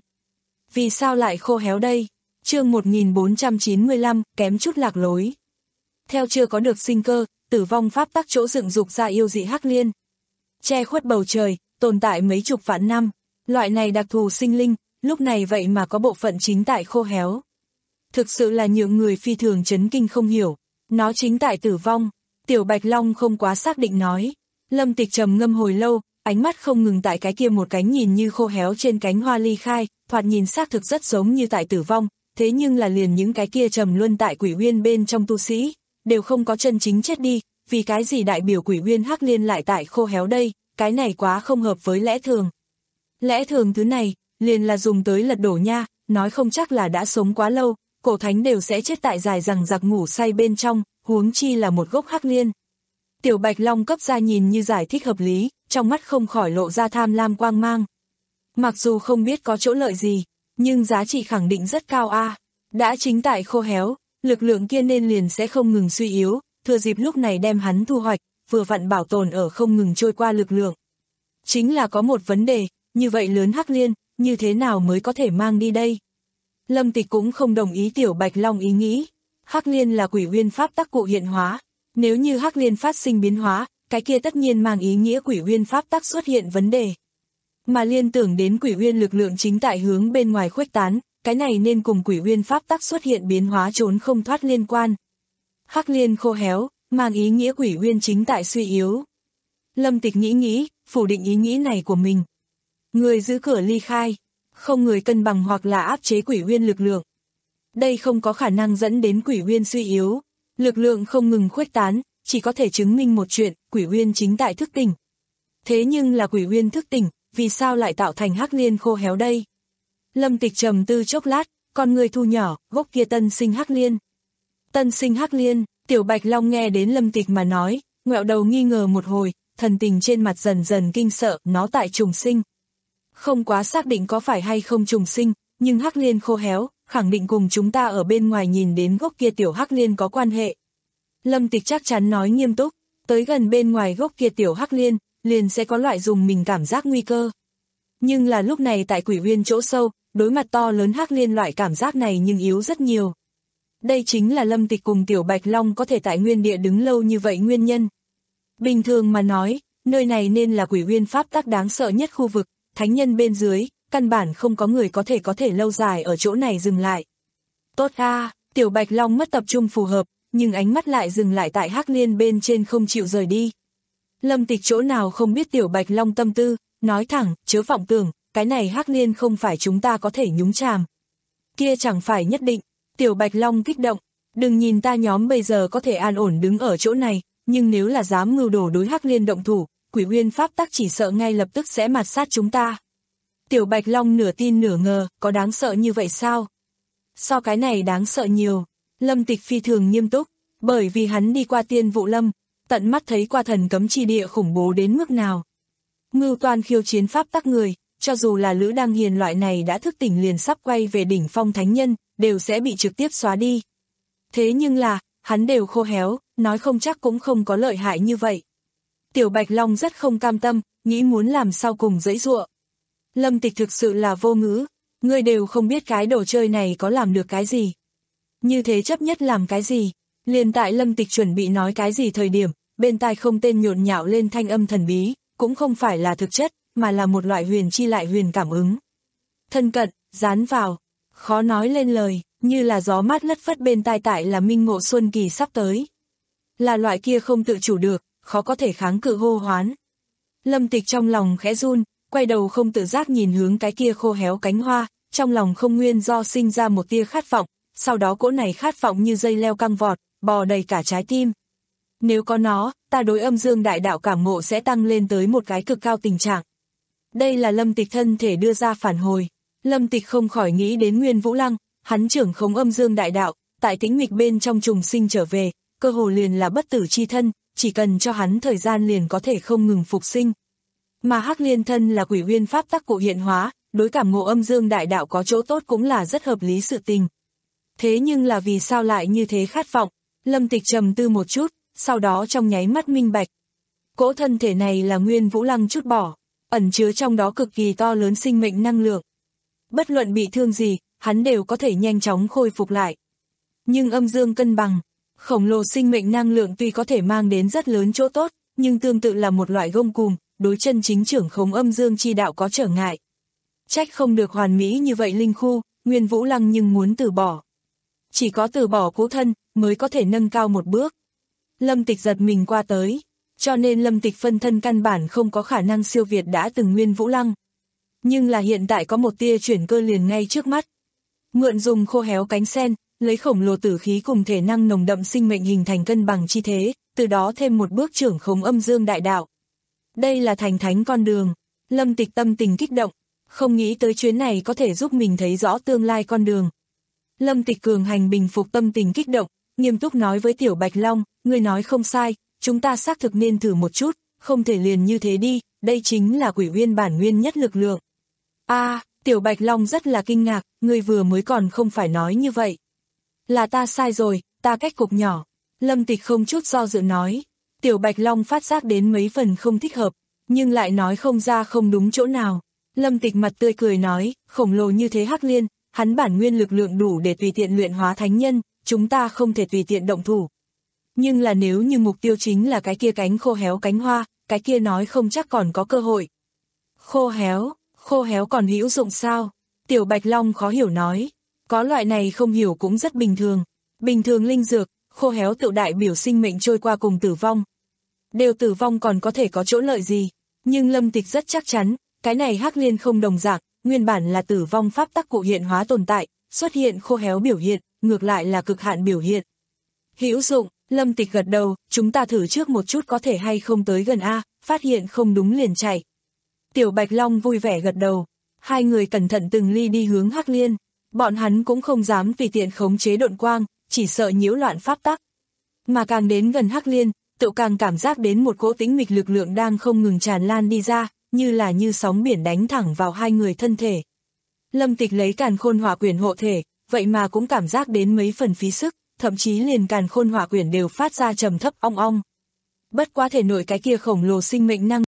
Vì sao lại khô héo đây? Chương một nghìn bốn trăm chín mươi lăm, kém chút lạc lối. Theo chưa có được sinh cơ, tử vong pháp tắc chỗ dựng dục ra yêu dị Hắc Liên. Che khuất bầu trời, tồn tại mấy chục vạn năm, loại này đặc thù sinh linh, lúc này vậy mà có bộ phận chính tại khô héo. Thực sự là nhượng người phi thường chấn kinh không hiểu, nó chính tại tử vong. Tiểu Bạch Long không quá xác định nói. Lâm Tịch trầm ngâm hồi lâu, ánh mắt không ngừng tại cái kia một cánh nhìn như khô héo trên cánh hoa ly khai, thoạt nhìn xác thực rất giống như tại tử vong, thế nhưng là liền những cái kia trầm luân tại Quỷ Uyên bên trong tu sĩ, đều không có chân chính chết đi, vì cái gì đại biểu Quỷ Uyên Hắc Liên lại tại khô héo đây, cái này quá không hợp với lẽ thường. Lẽ thường thứ này, liền là dùng tới lật đổ nha, nói không chắc là đã sống quá lâu, cổ thánh đều sẽ chết tại dài rằng giặc ngủ say bên trong, huống chi là một gốc Hắc Liên. Tiểu Bạch Long cấp ra nhìn như giải thích hợp lý, trong mắt không khỏi lộ ra tham lam quang mang. Mặc dù không biết có chỗ lợi gì, nhưng giá trị khẳng định rất cao a. Đã chính tại khô héo, lực lượng kia nên liền sẽ không ngừng suy yếu, thừa dịp lúc này đem hắn thu hoạch, vừa vặn bảo tồn ở không ngừng trôi qua lực lượng. Chính là có một vấn đề, như vậy lớn Hắc Liên, như thế nào mới có thể mang đi đây? Lâm Tịch cũng không đồng ý Tiểu Bạch Long ý nghĩ. Hắc Liên là Quỷ Uyên pháp tắc cụ hiện hóa, nếu như Hắc Liên phát sinh biến hóa, cái kia tất nhiên mang ý nghĩa Quỷ Uyên pháp tắc xuất hiện vấn đề. Mà liên tưởng đến Quỷ Uyên lực lượng chính tại hướng bên ngoài khuếch tán, cái này nên cùng Quỷ Uyên pháp tắc xuất hiện biến hóa trốn không thoát liên quan. Hắc Liên khô héo, mang ý nghĩa Quỷ Uyên chính tại suy yếu. Lâm Tịch nghĩ nghĩ, phủ định ý nghĩ này của mình. Người giữ cửa ly khai, không người cân bằng hoặc là áp chế Quỷ Uyên lực lượng. Đây không có khả năng dẫn đến Quỷ Uyên suy yếu, lực lượng không ngừng khuếch tán, chỉ có thể chứng minh một chuyện, Quỷ Uyên chính tại thức tỉnh. Thế nhưng là Quỷ Uyên thức tỉnh, vì sao lại tạo thành Hắc Liên khô héo đây? Lâm Tịch trầm tư chốc lát, con người thu nhỏ, gốc kia tân sinh Hắc Liên. Tân sinh Hắc Liên, Tiểu Bạch Long nghe đến Lâm Tịch mà nói, ngẹo đầu nghi ngờ một hồi, thần tình trên mặt dần dần kinh sợ, nó tại trùng sinh. Không quá xác định có phải hay không trùng sinh, nhưng Hắc Liên khô héo, khẳng định cùng chúng ta ở bên ngoài nhìn đến gốc kia tiểu Hắc Liên có quan hệ. Lâm Tịch chắc chắn nói nghiêm túc, tới gần bên ngoài gốc kia tiểu Hắc Liên, liền sẽ có loại dùng mình cảm giác nguy cơ. Nhưng là lúc này tại Quỷ Uyên chỗ sâu, đối mặt to lớn Hắc Liên loại cảm giác này nhưng yếu rất nhiều. Đây chính là Lâm Tịch cùng Tiểu Bạch Long có thể tại nguyên địa đứng lâu như vậy nguyên nhân. Bình thường mà nói, nơi này nên là Quỷ Uyên pháp tắc đáng sợ nhất khu vực, thánh nhân bên dưới, căn bản không có người có thể có thể lâu dài ở chỗ này dừng lại. Tốt a, Tiểu Bạch Long mất tập trung phù hợp, nhưng ánh mắt lại dừng lại tại Hắc Liên bên trên không chịu rời đi. Lâm Tịch chỗ nào không biết Tiểu Bạch Long tâm tư, nói thẳng, chớ vọng tưởng, cái này Hắc Liên không phải chúng ta có thể nhúng chàm. Kia chẳng phải nhất định, Tiểu Bạch Long kích động, đừng nhìn ta nhóm bây giờ có thể an ổn đứng ở chỗ này, nhưng nếu là dám mưu đồ đối Hắc Liên động thủ, Quỷ Uyên pháp tắc chỉ sợ ngay lập tức sẽ mạt sát chúng ta. Tiểu Bạch Long nửa tin nửa ngờ, có đáng sợ như vậy sao? So cái này đáng sợ nhiều. Lâm Tịch phi thường nghiêm túc, bởi vì hắn đi qua Tiên Vụ Lâm, tận mắt thấy qua thần cấm chi địa khủng bố đến mức nào. Mưu toan khiêu chiến pháp tắc người, cho dù là Lữ Đăng Hiền loại này đã thức tỉnh liền sắp quay về đỉnh phong thánh nhân, đều sẽ bị trực tiếp xóa đi. Thế nhưng là, hắn đều khô héo, nói không chắc cũng không có lợi hại như vậy. Tiểu Bạch Long rất không cam tâm, nghĩ muốn làm sao cùng dãy dụa. Lâm Tịch thực sự là vô ngữ, ngươi đều không biết cái đồ chơi này có làm được cái gì. Như thế chấp nhất làm cái gì, liền tại Lâm Tịch chuẩn bị nói cái gì thời điểm, bên tai không tên nhộn nhạo lên thanh âm thần bí, cũng không phải là thực chất, mà là một loại huyền chi lại huyền cảm ứng. Thân cận, dán vào, khó nói lên lời, như là gió mát lất phất bên tai tại là minh ngộ xuân kỳ sắp tới. là loại kia không tự chủ được, khó có thể kháng cự hô hoán. Lâm Tịch trong lòng khẽ run, quay đầu không tự giác nhìn hướng cái kia khô héo cánh hoa, trong lòng không nguyên do sinh ra một tia khát vọng, sau đó cỗ này khát vọng như dây leo căng vọt, bò đầy cả trái tim. Nếu có nó, ta đối âm dương đại đạo cảm ngộ sẽ tăng lên tới một cái cực cao tình trạng. Đây là Lâm Tịch thân thể đưa ra phản hồi. Lâm Tịch không khỏi nghĩ đến Nguyên Vũ Lăng, hắn trưởng khống âm dương đại đạo, tại tĩnh mịch bên trong trùng sinh trở về, cơ hồ liền là bất tử chi thân, chỉ cần cho hắn thời gian liền có thể không ngừng phục sinh. Mà Hắc Liên thân là quỷ uyên pháp tắc cụ hiện hóa, đối cảm ngộ âm dương đại đạo có chỗ tốt cũng là rất hợp lý sự tình. Thế nhưng là vì sao lại như thế khát vọng? Lâm Tịch trầm tư một chút, sau đó trong nháy mắt minh bạch. Cỗ thân thể này là Nguyên Vũ Lăng chút bỏ, ẩn chứa trong đó cực kỳ to lớn sinh mệnh năng lượng. Bất luận bị thương gì, hắn đều có thể nhanh chóng khôi phục lại. Nhưng âm dương cân bằng, khổng lồ sinh mệnh năng lượng tuy có thể mang đến rất lớn chỗ tốt, nhưng tương tự là một loại gông cùm, đối chân chính trưởng khống âm dương chi đạo có trở ngại. Trách không được hoàn mỹ như vậy linh khu, Nguyên Vũ Lăng nhưng muốn từ bỏ. Chỉ có từ bỏ cũ thân, mới có thể nâng cao một bước. Lâm Tịch giật mình qua tới, cho nên Lâm Tịch phân thân căn bản không có khả năng siêu việt đã từng Nguyên Vũ Lăng. Nhưng là hiện tại có một tia chuyển cơ liền ngay trước mắt. Mượn dùng khô héo cánh sen, lấy khổng lồ tử khí cùng thể năng nồng đậm sinh mệnh hình thành cân bằng chi thế, từ đó thêm một bước trưởng khống âm dương đại đạo. Đây là thành thánh con đường. Lâm Tịch tâm tình kích động, không nghĩ tới chuyến này có thể giúp mình thấy rõ tương lai con đường. Lâm Tịch cường hành bình phục tâm tình kích động, nghiêm túc nói với Tiểu Bạch Long, ngươi nói không sai, chúng ta xác thực nên thử một chút, không thể liền như thế đi, đây chính là quỷ uyên bản nguyên nhất lực lượng. A, à, Tiểu Bạch Long rất là kinh ngạc, ngươi vừa mới còn không phải nói như vậy. Là ta sai rồi, ta cách cục nhỏ. Lâm Tịch không chút do dự nói. Tiểu Bạch Long phát giác đến mấy phần không thích hợp, nhưng lại nói không ra không đúng chỗ nào. Lâm Tịch mặt tươi cười nói, khổng lồ như thế Hắc Liên, hắn bản nguyên lực lượng đủ để tùy tiện luyện hóa thánh nhân, chúng ta không thể tùy tiện động thủ. Nhưng là nếu như mục tiêu chính là cái kia cánh khô héo cánh hoa, cái kia nói không chắc còn có cơ hội. Khô héo, khô héo còn hữu dụng sao? Tiểu Bạch Long khó hiểu nói, có loại này không hiểu cũng rất bình thường. Bình thường linh dược, khô héo tự đại biểu sinh mệnh trôi qua cùng tử vong. Đều tử vong còn có thể có chỗ lợi gì, nhưng Lâm Tịch rất chắc chắn, cái này Hắc Liên không đồng dạng, nguyên bản là tử vong pháp tắc cụ hiện hóa tồn tại, xuất hiện khô héo biểu hiện, ngược lại là cực hạn biểu hiện. Hữu dụng, Lâm Tịch gật đầu, chúng ta thử trước một chút có thể hay không tới gần A, phát hiện không đúng liền chạy. Tiểu Bạch Long vui vẻ gật đầu, hai người cẩn thận từng ly đi hướng Hắc Liên, bọn hắn cũng không dám tùy tiện khống chế độn quang, chỉ sợ nhiễu loạn pháp tắc. Mà càng đến gần Hắc Liên, tự càng cảm giác đến một cỗ tĩnh mịch lực lượng đang không ngừng tràn lan đi ra, như là như sóng biển đánh thẳng vào hai người thân thể. Lâm Tịch lấy càn khôn hỏa quyển hộ thể, vậy mà cũng cảm giác đến mấy phần phí sức, thậm chí liền càn khôn hỏa quyển đều phát ra trầm thấp ong ong. Bất quá thể nổi cái kia khổng lồ sinh mệnh năng.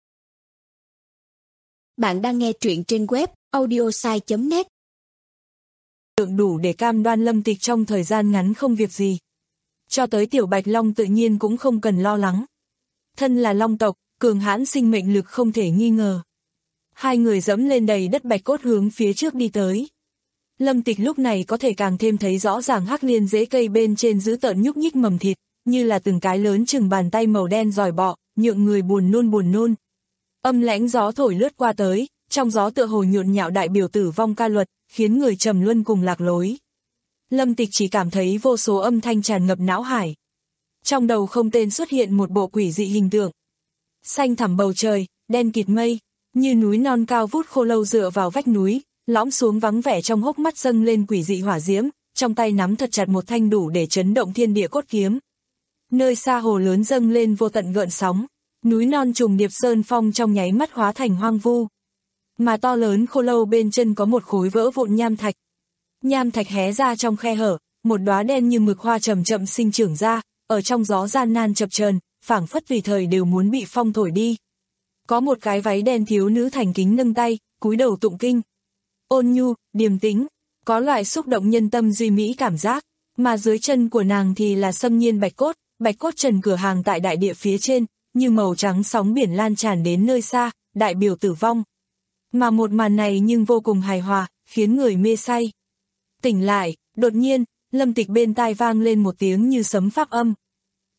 Bạn đang nghe truyện trên web audiosai chấm net. Lượng đủ để cam đoan Lâm Tịch trong thời gian ngắn không việc gì. Cho tới Tiểu Bạch Long tự nhiên cũng không cần lo lắng. Thân là Long tộc, cường hãn sinh mệnh lực không thể nghi ngờ. Hai người dẫm lên đầy đất bạch cốt hướng phía trước đi tới. Lâm Tịch lúc này có thể càng thêm thấy rõ ràng Hắc Liên rễ cây bên trên giữ tợn nhúc nhích mầm thịt, như là từng cái lớn chừng bàn tay màu đen giòi bọ, nhượng người buồn nôn buồn nôn. Âm lãnh gió thổi lướt qua tới, trong gió tựa hồ nhộn nhạo đại biểu tử vong ca luật, khiến người trầm luân cùng lạc lối. Lâm Tịch chỉ cảm thấy vô số âm thanh tràn ngập não hải. Trong đầu không tên xuất hiện một bộ quỷ dị hình tượng. Xanh thẳm bầu trời, đen kịt mây, như núi non cao vút khô lâu dựa vào vách núi, lõm xuống vắng vẻ trong hốc mắt dâng lên quỷ dị hỏa diễm, trong tay nắm thật chặt một thanh đủ để chấn động thiên địa cốt kiếm. Nơi xa hồ lớn dâng lên vô tận gợn sóng, núi non trùng điệp sơn phong trong nháy mắt hóa thành hoang vu. Mà to lớn khô lâu bên chân có một khối vỡ vụn nham thạch. Nham thạch hé ra trong khe hở, một đóa đen như mực hoa chậm chậm sinh trưởng ra, ở trong gió gian nan chập chờn, phảng phất tùy thời đều muốn bị phong thổi đi. Có một cái váy đen thiếu nữ thành kính nâng tay, cúi đầu tụng kinh. Ôn nhu, điềm tĩnh, có loại xúc động nhân tâm duy mỹ cảm giác, mà dưới chân của nàng thì là xâm nhiên bạch cốt, bạch cốt trần cửa hàng tại đại địa phía trên, như màu trắng sóng biển lan tràn đến nơi xa, đại biểu tử vong. Mà một màn này nhưng vô cùng hài hòa, khiến người mê say. Tỉnh lại, đột nhiên, Lâm Tịch bên tai vang lên một tiếng như sấm pháp âm.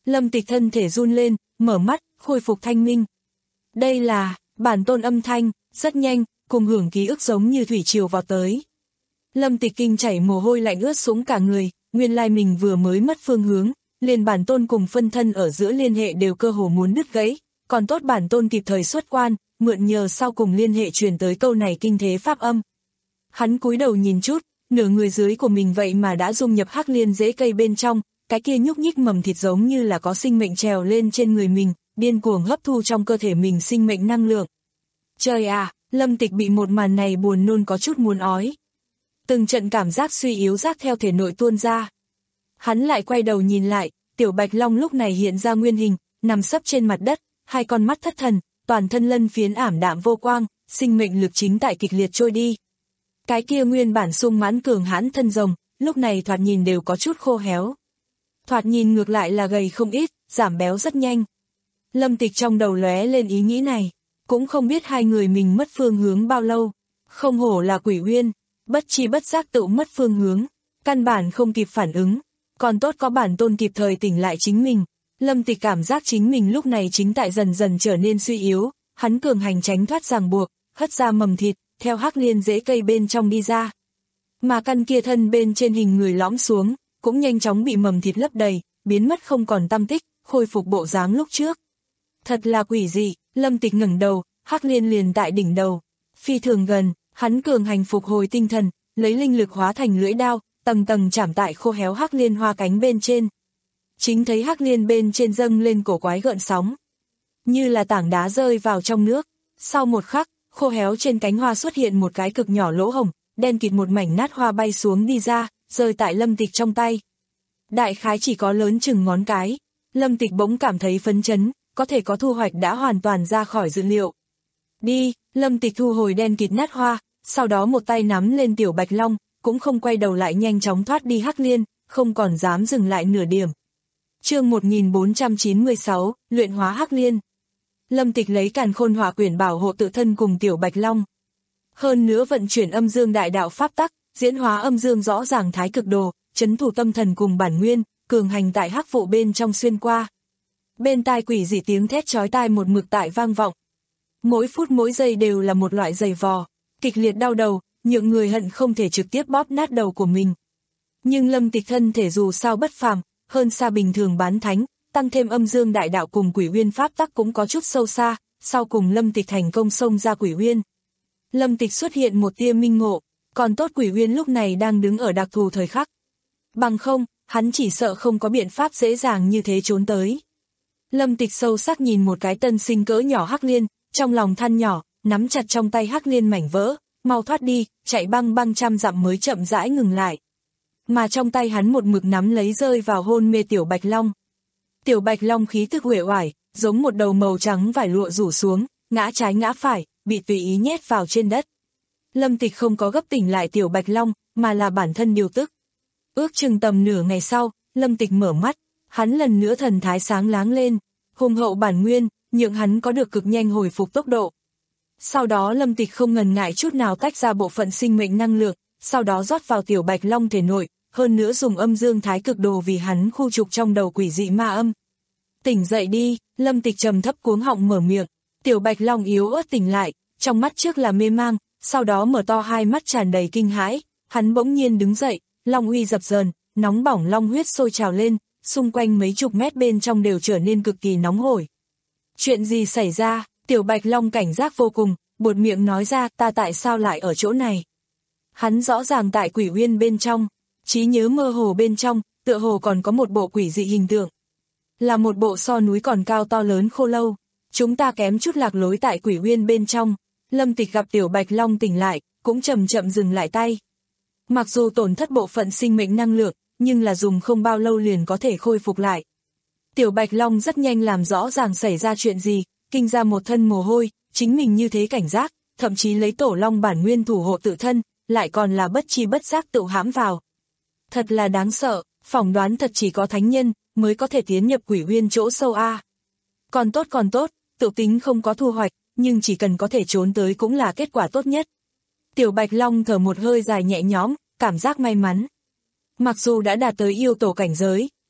Lâm Tịch thân thể run lên, mở mắt, khôi phục thanh minh. Đây là bản tôn âm thanh, rất nhanh, cùng hưởng ký ức giống như thủy triều vào tới. Lâm Tịch kinh chảy mồ hôi lạnh ướt xuống cả người, nguyên lai mình vừa mới mất phương hướng, liền bản tôn cùng phân thân ở giữa liên hệ đều cơ hồ muốn đứt gãy, còn tốt bản tôn kịp thời xuất quan, mượn nhờ sau cùng liên hệ truyền tới câu này kinh thế pháp âm. Hắn cúi đầu nhìn chút, nửa người dưới của mình vậy mà đã dung nhập hắc liên rễ cây bên trong, cái kia nhúc nhích mầm thịt giống như là có sinh mệnh trèo lên trên người mình, điên cuồng hấp thu trong cơ thể mình sinh mệnh năng lượng. Trời à, Lâm Tịch bị một màn này buồn nôn có chút muốn ói. Từng trận cảm giác suy yếu rác theo thể nội tuôn ra. Hắn lại quay đầu nhìn lại, Tiểu Bạch Long lúc này hiện ra nguyên hình, nằm sấp trên mặt đất, hai con mắt thất thần, toàn thân lân phiến ảm đạm vô quang, sinh mệnh lực chính tại kịch liệt trôi đi. Cái kia nguyên bản sung mãn cường hãn thân rồng, lúc này thoạt nhìn đều có chút khô héo. Thoạt nhìn ngược lại là gầy không ít, giảm béo rất nhanh. Lâm Tịch trong đầu lóe lên ý nghĩ này, cũng không biết hai người mình mất phương hướng bao lâu. Không hổ là Quỷ Uyên, bất chi bất giác tự mất phương hướng, căn bản không kịp phản ứng, còn tốt có bản tôn kịp thời tỉnh lại chính mình. Lâm Tịch cảm giác chính mình lúc này chính tại dần dần trở nên suy yếu, hắn cường hành tránh thoát ràng buộc, hất ra mầm thịt, theo hắc liên rễ cây bên trong đi ra. Mà căn kia thân bên trên hình người lõm xuống, cũng nhanh chóng bị mầm thịt lấp đầy, biến mất không còn tăm tích, khôi phục bộ dáng lúc trước. Thật là quỷ dị, Lâm Tịch ngẩng đầu, hắc liên liền tại đỉnh đầu, phi thường gần, hắn cường hành phục hồi tinh thần, lấy linh lực hóa thành lưỡi đao, tầng tầng chạm tại khô héo hắc liên hoa cánh bên trên. Chính thấy hắc liên bên trên dâng lên cổ quái gợn sóng, như là tảng đá rơi vào trong nước. Sau một khắc, khô héo trên cánh hoa xuất hiện một cái cực nhỏ lỗ hổng, đen kịt một mảnh nát hoa bay xuống đi ra, rơi tại Lâm Tịch trong tay. Đại khái chỉ có lớn chừng ngón cái, Lâm Tịch bỗng cảm thấy phấn chấn, có thể có thu hoạch đã hoàn toàn ra khỏi dự liệu. Đi, Lâm Tịch thu hồi đen kịt nát hoa, sau đó một tay nắm lên Tiểu Bạch Long, cũng không quay đầu lại nhanh chóng thoát đi hắc liên, không còn dám dừng lại nửa điểm. Chương một nghìn bốn trăm chín mươi sáu, luyện hóa hắc liên. Lâm Tịch lấy Càn Khôn Hỏa Quyển bảo hộ tự thân cùng Tiểu Bạch Long. Hơn nữa vận chuyển âm dương đại đạo pháp tắc, diễn hóa âm dương rõ ràng thái cực đồ, trấn thủ tâm thần cùng bản nguyên, cường hành tại hắc vụ bên trong xuyên qua. Bên tai quỷ dị tiếng thét chói tai một mực tại vang vọng. Mỗi phút mỗi giây đều là một loại giày vò, kịch liệt đau đầu, nhượng người hận không thể trực tiếp bóp nát đầu của mình. Nhưng Lâm Tịch thân thể dù sao bất phàm, hơn xa bình thường bán thánh, tăng thêm âm dương đại đạo cùng Quỷ Uyên pháp tắc cũng có chút sâu xa, sau cùng Lâm Tịch thành công xông ra Quỷ Uyên. Lâm Tịch xuất hiện một tia minh ngộ, còn tốt Quỷ Uyên lúc này đang đứng ở đặc thù thời khắc. Bằng không, hắn chỉ sợ không có biện pháp dễ dàng như thế trốn tới. Lâm Tịch sâu sắc nhìn một cái tân sinh cỡ nhỏ hắc liên, trong lòng than nhỏ, nắm chặt trong tay hắc liên mảnh vỡ, mau thoát đi, chạy băng băng trăm dặm mới chậm rãi ngừng lại. Mà trong tay hắn một mực nắm lấy rơi vào hôn mê Tiểu Bạch Long. Tiểu Bạch Long khí tức uể oải, giống một đầu màu trắng vải lụa rủ xuống, ngã trái ngã phải, bị tùy ý nhét vào trên đất. Lâm Tịch không có gấp tỉnh lại Tiểu Bạch Long, mà là bản thân điều tức. Ước chừng tầm nửa ngày sau, Lâm Tịch mở mắt, hắn lần nữa thần thái sáng láng lên, hùng hậu bản nguyên, nhượng hắn có được cực nhanh hồi phục tốc độ. Sau đó Lâm Tịch không ngần ngại chút nào tách ra bộ phận sinh mệnh năng lượng, sau đó rót vào Tiểu Bạch Long thể nội, hơn nữa dùng âm dương thái cực đồ vì hắn khu trục trong đầu quỷ dị ma âm. Tỉnh dậy đi, Lâm Tịch trầm thấp cuống họng mở miệng, Tiểu Bạch Long yếu ớt tỉnh lại, trong mắt trước là mê mang, sau đó mở to hai mắt tràn đầy kinh hãi, hắn bỗng nhiên đứng dậy, long uy dập dờn, nóng bỏng long huyết sôi trào lên, xung quanh mấy chục mét bên trong đều trở nên cực kỳ nóng hổi. Chuyện gì xảy ra? Tiểu Bạch Long cảnh giác vô cùng, buột miệng nói ra, ta tại sao lại ở chỗ này? Hắn rõ ràng tại Quỷ Uyên bên trong, trí nhớ mơ hồ bên trong, tựa hồ còn có một bộ quỷ dị hình tượng. Là một bộ so núi còn cao to lớn khô lâu. Chúng ta kém chút lạc lối tại Quỷ Uyên bên trong. Lâm Tịch gặp Tiểu Bạch Long tỉnh lại, cũng chậm chậm dừng lại tay. Mặc dù tổn thất bộ phận sinh mệnh năng lượng, nhưng là dùng không bao lâu liền có thể khôi phục lại. Tiểu Bạch Long rất nhanh làm rõ ràng xảy ra chuyện gì, kinh ra một thân mồ hôi, chính mình như thế cảnh giác, thậm chí lấy tổ long bản nguyên thủ hộ tự thân, lại còn là bất chi bất giác tự hãm vào. Thật là đáng sợ, phỏng đoán thật chỉ có thánh nhân mới có thể tiến nhập Quỷ Uyên chỗ sâu a. Còn tốt còn tốt, tự tính không có thu hoạch, nhưng chỉ cần có thể trốn tới cũng là kết quả tốt nhất. Tiểu Bạch Long thở một hơi dài nhẹ nhõm, cảm giác may mắn. Mặc dù đã đạt tới yêu tổ cảnh giới,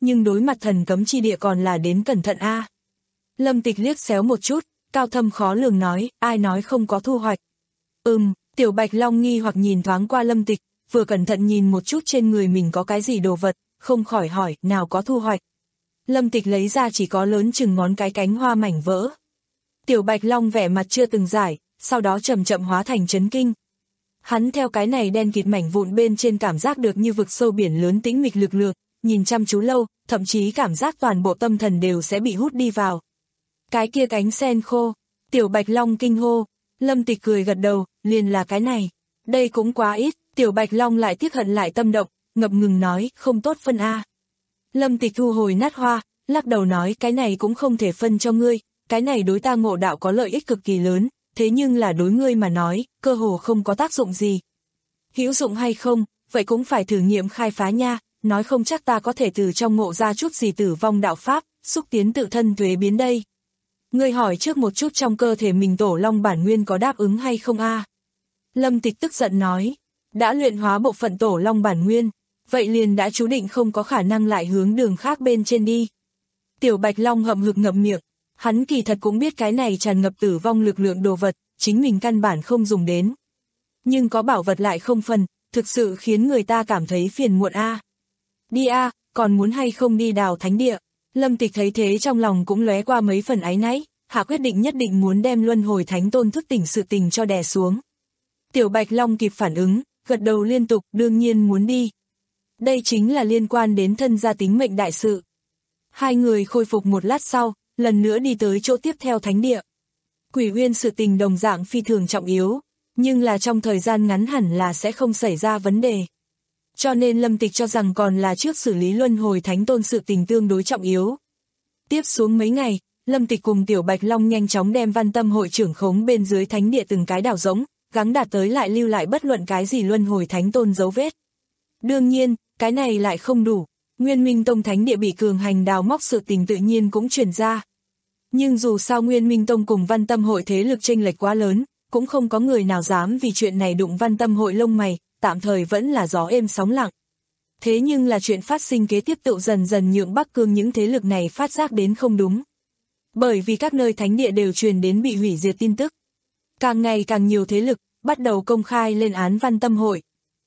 nhưng đối mặt thần cấm chi địa còn là đến cẩn thận a. Lâm Tịch liếc xéo một chút, cao thâm khó lường nói, ai nói không có thu hoạch. Ừm, Tiểu Bạch Long nghi hoặc nhìn thoáng qua Lâm Tịch, vừa cẩn thận nhìn một chút trên người mình có cái gì đồ vật, không khỏi hỏi, nào có thu hoạch. Lâm Tịch lấy ra chỉ có lớn chừng ngón cái cánh hoa mảnh vỡ. Tiểu Bạch Long vẻ mặt chưa từng giải, sau đó chậm chậm hóa thành chấn kinh. Hắn theo cái này đen kịt mảnh vụn bên trên cảm giác được như vực sâu biển lớn tĩnh mịch lực lượng, nhìn chăm chú lâu, thậm chí cảm giác toàn bộ tâm thần đều sẽ bị hút đi vào. Cái kia cánh sen khô, Tiểu Bạch Long kinh hô. Lâm Tịch cười gật đầu, liền là cái này. Đây cũng quá ít, Tiểu Bạch Long lại tiếc hận lại tâm động, ngập ngừng nói, không tốt phân a. Lâm Tịch thu hồi nát hoa, lắc đầu nói, cái này cũng không thể phân cho ngươi, cái này đối ta ngộ đạo có lợi ích cực kỳ lớn, thế nhưng là đối ngươi mà nói, cơ hồ không có tác dụng gì. Hữu dụng hay không, vậy cũng phải thử nghiệm khai phá nha, nói không chắc ta có thể từ trong ngộ ra chút gì tử vong đạo pháp, xúc tiến tự thân tuế biến đây. Ngươi hỏi trước một chút trong cơ thể mình tổ long bản nguyên có đáp ứng hay không a? Lâm Tịch tức giận nói, đã luyện hóa bộ phận tổ long bản nguyên, vậy liền đã chú định không có khả năng lại hướng đường khác bên trên đi. Tiểu Bạch Long hậm hực ngậm miệng, hắn kỳ thật cũng biết cái này tràn ngập tử vong lực lượng đồ vật, chính mình căn bản không dùng đến. Nhưng có bảo vật lại không phần, thực sự khiến người ta cảm thấy phiền muộn a. Đi a, còn muốn hay không đi đào thánh địa? Lâm Tịch thấy thế trong lòng cũng lóe qua mấy phần áy náy, hạ quyết định nhất định muốn đem luân hồi thánh tôn thức tỉnh sự tình cho đè xuống. Tiểu Bạch Long kịp phản ứng, gật đầu liên tục, đương nhiên muốn đi. Đây chính là liên quan đến thân gia tính mệnh đại sự. Hai người khôi phục một lát sau, lần nữa đi tới chỗ tiếp theo thánh địa. Quỷ Uyên sự tình đồng dạng phi thường trọng yếu, nhưng là trong thời gian ngắn hẳn là sẽ không xảy ra vấn đề. Cho nên Lâm Tịch cho rằng còn là trước xử lý luân hồi thánh tôn sự tình tương đối trọng yếu. Tiếp xuống mấy ngày, Lâm Tịch cùng Tiểu Bạch Long nhanh chóng đem Văn Tâm hội trưởng khống bên dưới thánh địa từng cái đảo rỗng, gắng đạt tới lại lưu lại bất luận cái gì luân hồi thánh tôn dấu vết. Đương nhiên, cái này lại không đủ, Nguyên Minh Tông thánh địa bị cường hành đào móc sự tình tự nhiên cũng truyền ra. Nhưng dù sao Nguyên Minh Tông cùng Văn Tâm hội thế lực chênh lệch quá lớn, cũng không có người nào dám vì chuyện này đụng Văn Tâm hội lông mày, tạm thời vẫn là gió êm sóng lặng. Thế nhưng là chuyện phát sinh kế tiếp tự dần dần nhượng Bắc Cương những thế lực này phát giác đến không đúng. Bởi vì các nơi thánh địa đều truyền đến bị hủy diệt tin tức. Càng ngày càng nhiều thế lực, bắt đầu công khai lên án Văn Tâm hội.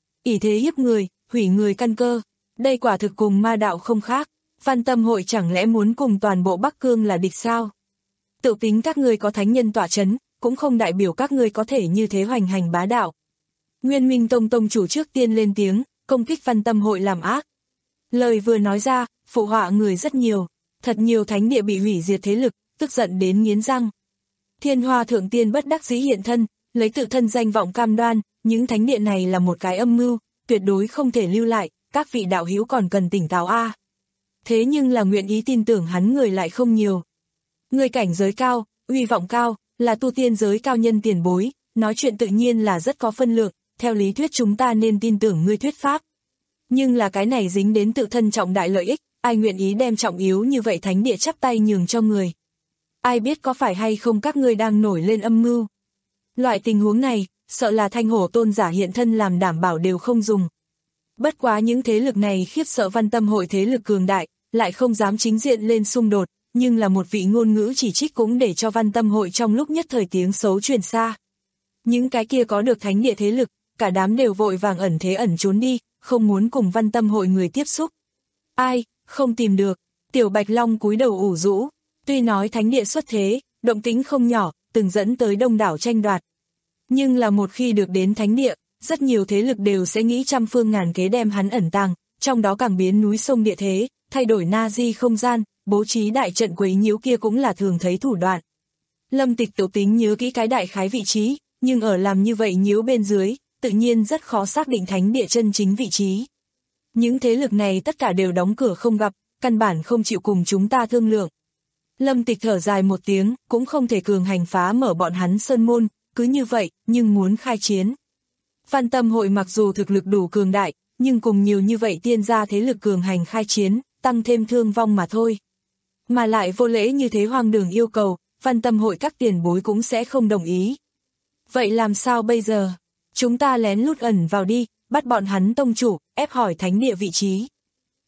Ỷ thế hiếp người, hủy người căn cơ, đây quả thực cùng ma đạo không khác, Văn Tâm hội chẳng lẽ muốn cùng toàn bộ Bắc Cương là địch sao? Tự tính các ngươi có thánh nhân tọa chấn, cũng không đại biểu các ngươi có thể như thế hoành hành bá đạo. Nguyên Minh Tông tông chủ trước tiên lên tiếng, công kích Văn Tâm hội làm ác. Lời vừa nói ra, phụ họa người rất nhiều, thật nhiều thánh địa bị hủy diệt thế lực, tức giận đến nghiến răng. Thiên Hoa Thượng Tiên bất đắc dĩ hiện thân, lấy tự thân danh vọng cam đoan, những thánh địa này là một cái âm mưu, tuyệt đối không thể lưu lại, các vị đạo hữu còn cần tỉnh táo a. Thế nhưng là nguyện ý tin tưởng hắn người lại không nhiều. Người cảnh giới cao, uy vọng cao, là tu tiên giới cao nhân tiền bối, nói chuyện tự nhiên là rất có phân lượng, theo lý thuyết chúng ta nên tin tưởng ngươi thuyết pháp. Nhưng là cái này dính đến tự thân trọng đại lợi ích, ai nguyện ý đem trọng yếu như vậy thánh địa chắp tay nhường cho người. Ai biết có phải hay không các ngươi đang nổi lên âm mưu. Loại tình huống này, sợ là Thanh Hổ tôn giả hiện thân làm đảm bảo đều không dùng. Bất quá những thế lực này khiếp sợ Văn Tâm hội thế lực cường đại, lại không dám chính diện lên xung đột, nhưng là một vị ngôn ngữ chỉ trích cũng để cho Văn Tâm hội trong lúc nhất thời tiếng xấu truyền xa. Những cái kia có được thánh địa thế lực, cả đám đều vội vàng ẩn thế ẩn trốn đi, không muốn cùng Văn Tâm hội người tiếp xúc. Ai, không tìm được, Tiểu Bạch Long cúi đầu ủ rũ, tuy nói thánh địa xuất thế, động tĩnh không nhỏ, từng dẫn tới đông đảo tranh đoạt. Nhưng là một khi được đến thánh địa, rất nhiều thế lực đều sẽ nghĩ trăm phương ngàn kế đem hắn ẩn tàng, trong đó càng biến núi sông địa thế, thay đổi na di không gian, bố trí đại trận quấy nhiễu kia cũng là thường thấy thủ đoạn. Lâm Tịch tiểu tính nhớ kỹ cái đại khái vị trí, nhưng ở làm như vậy nhiễu bên dưới, tự nhiên rất khó xác định thánh địa chân chính vị trí. Những thế lực này tất cả đều đóng cửa không gặp, căn bản không chịu cùng chúng ta thương lượng. Lâm Tịch thở dài một tiếng, cũng không thể cường hành phá mở bọn hắn sơn môn, cứ như vậy, nhưng muốn khai chiến. Văn Tâm hội mặc dù thực lực đủ cường đại, nhưng cùng nhiều như vậy tiên gia thế lực cường hành khai chiến, tăng thêm thương vong mà thôi. Mà lại vô lễ như thế hoang đường yêu cầu, Văn Tâm hội các tiền bối cũng sẽ không đồng ý. Vậy làm sao bây giờ? Chúng ta lén lút ẩn vào đi, bắt bọn hắn tông chủ, ép hỏi thánh địa vị trí.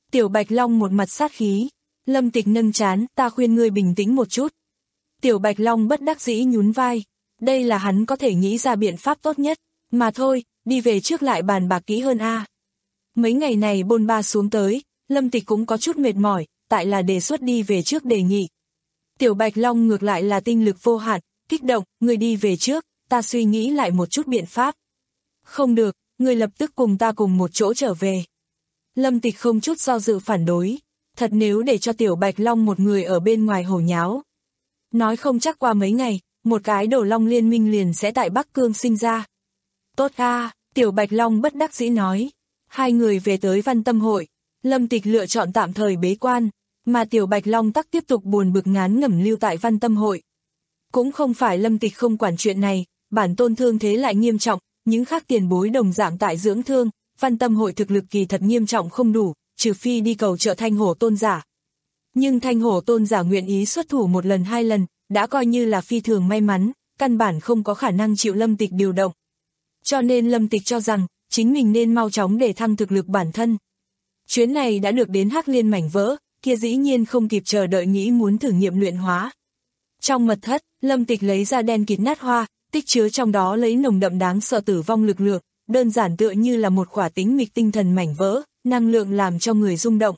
Tiểu Bạch Long một mặt sát khí. Lâm Tịch nâng trán, ta khuyên ngươi bình tĩnh một chút. Tiểu Bạch Long bất đắc dĩ nhún vai. Đây là hắn có thể nghĩ ra biện pháp tốt nhất. Mà thôi, đi về trước lại bàn bạc kỹ hơn a. Mấy ngày này bôn ba xuống tới, Lâm Tịch cũng có chút mệt mỏi, tại là đề xuất đi về trước đề nghị. Tiểu Bạch Long ngược lại là tinh lực vô hạn, kích động, ngươi đi về trước, ta suy nghĩ lại một chút biện pháp. Không được, ngươi lập tức cùng ta cùng một chỗ trở về. Lâm Tịch không chút do dự phản đối, thật nếu để cho Tiểu Bạch Long một người ở bên ngoài hồ nháo. Nói không chắc qua mấy ngày, một cái Đồ Long liên minh liền sẽ tại Bắc Cương sinh ra. Tốt a, Tiểu Bạch Long bất đắc dĩ nói. Hai người về tới Văn Tâm hội, Lâm Tịch lựa chọn tạm thời bế quan, mà Tiểu Bạch Long tắc tiếp tục buồn bực ngán ngẩm lưu tại Văn Tâm hội. Cũng không phải Lâm Tịch không quản chuyện này, bản tôn thương thế lại nghiêm trọng, những khác tiền bối đồng dạng tại dưỡng thương, Văn Tâm hội thực lực kỳ thật nghiêm trọng không đủ, trừ phi đi cầu trợ Thanh Hổ tôn giả. Nhưng Thanh Hổ tôn giả nguyện ý xuất thủ một lần hai lần, đã coi như là phi thường may mắn, căn bản không có khả năng chịu Lâm Tịch điều động. Cho nên Lâm Tịch cho rằng, chính mình nên mau chóng để thăng thực lực bản thân. Chuyến này đã được đến Hắc Liên mảnh vỡ, kia dĩ nhiên không kịp chờ đợi nghĩ muốn thử nghiệm luyện hóa. Trong mật thất, Lâm Tịch lấy ra đen kịt nát hoa, tích chứa trong đó lấy nồng đậm đáng sợ tử vong lực lượng, đơn giản tựa như là một khỏa tĩnh mịch tinh thần mảnh vỡ, năng lượng làm cho người rung động.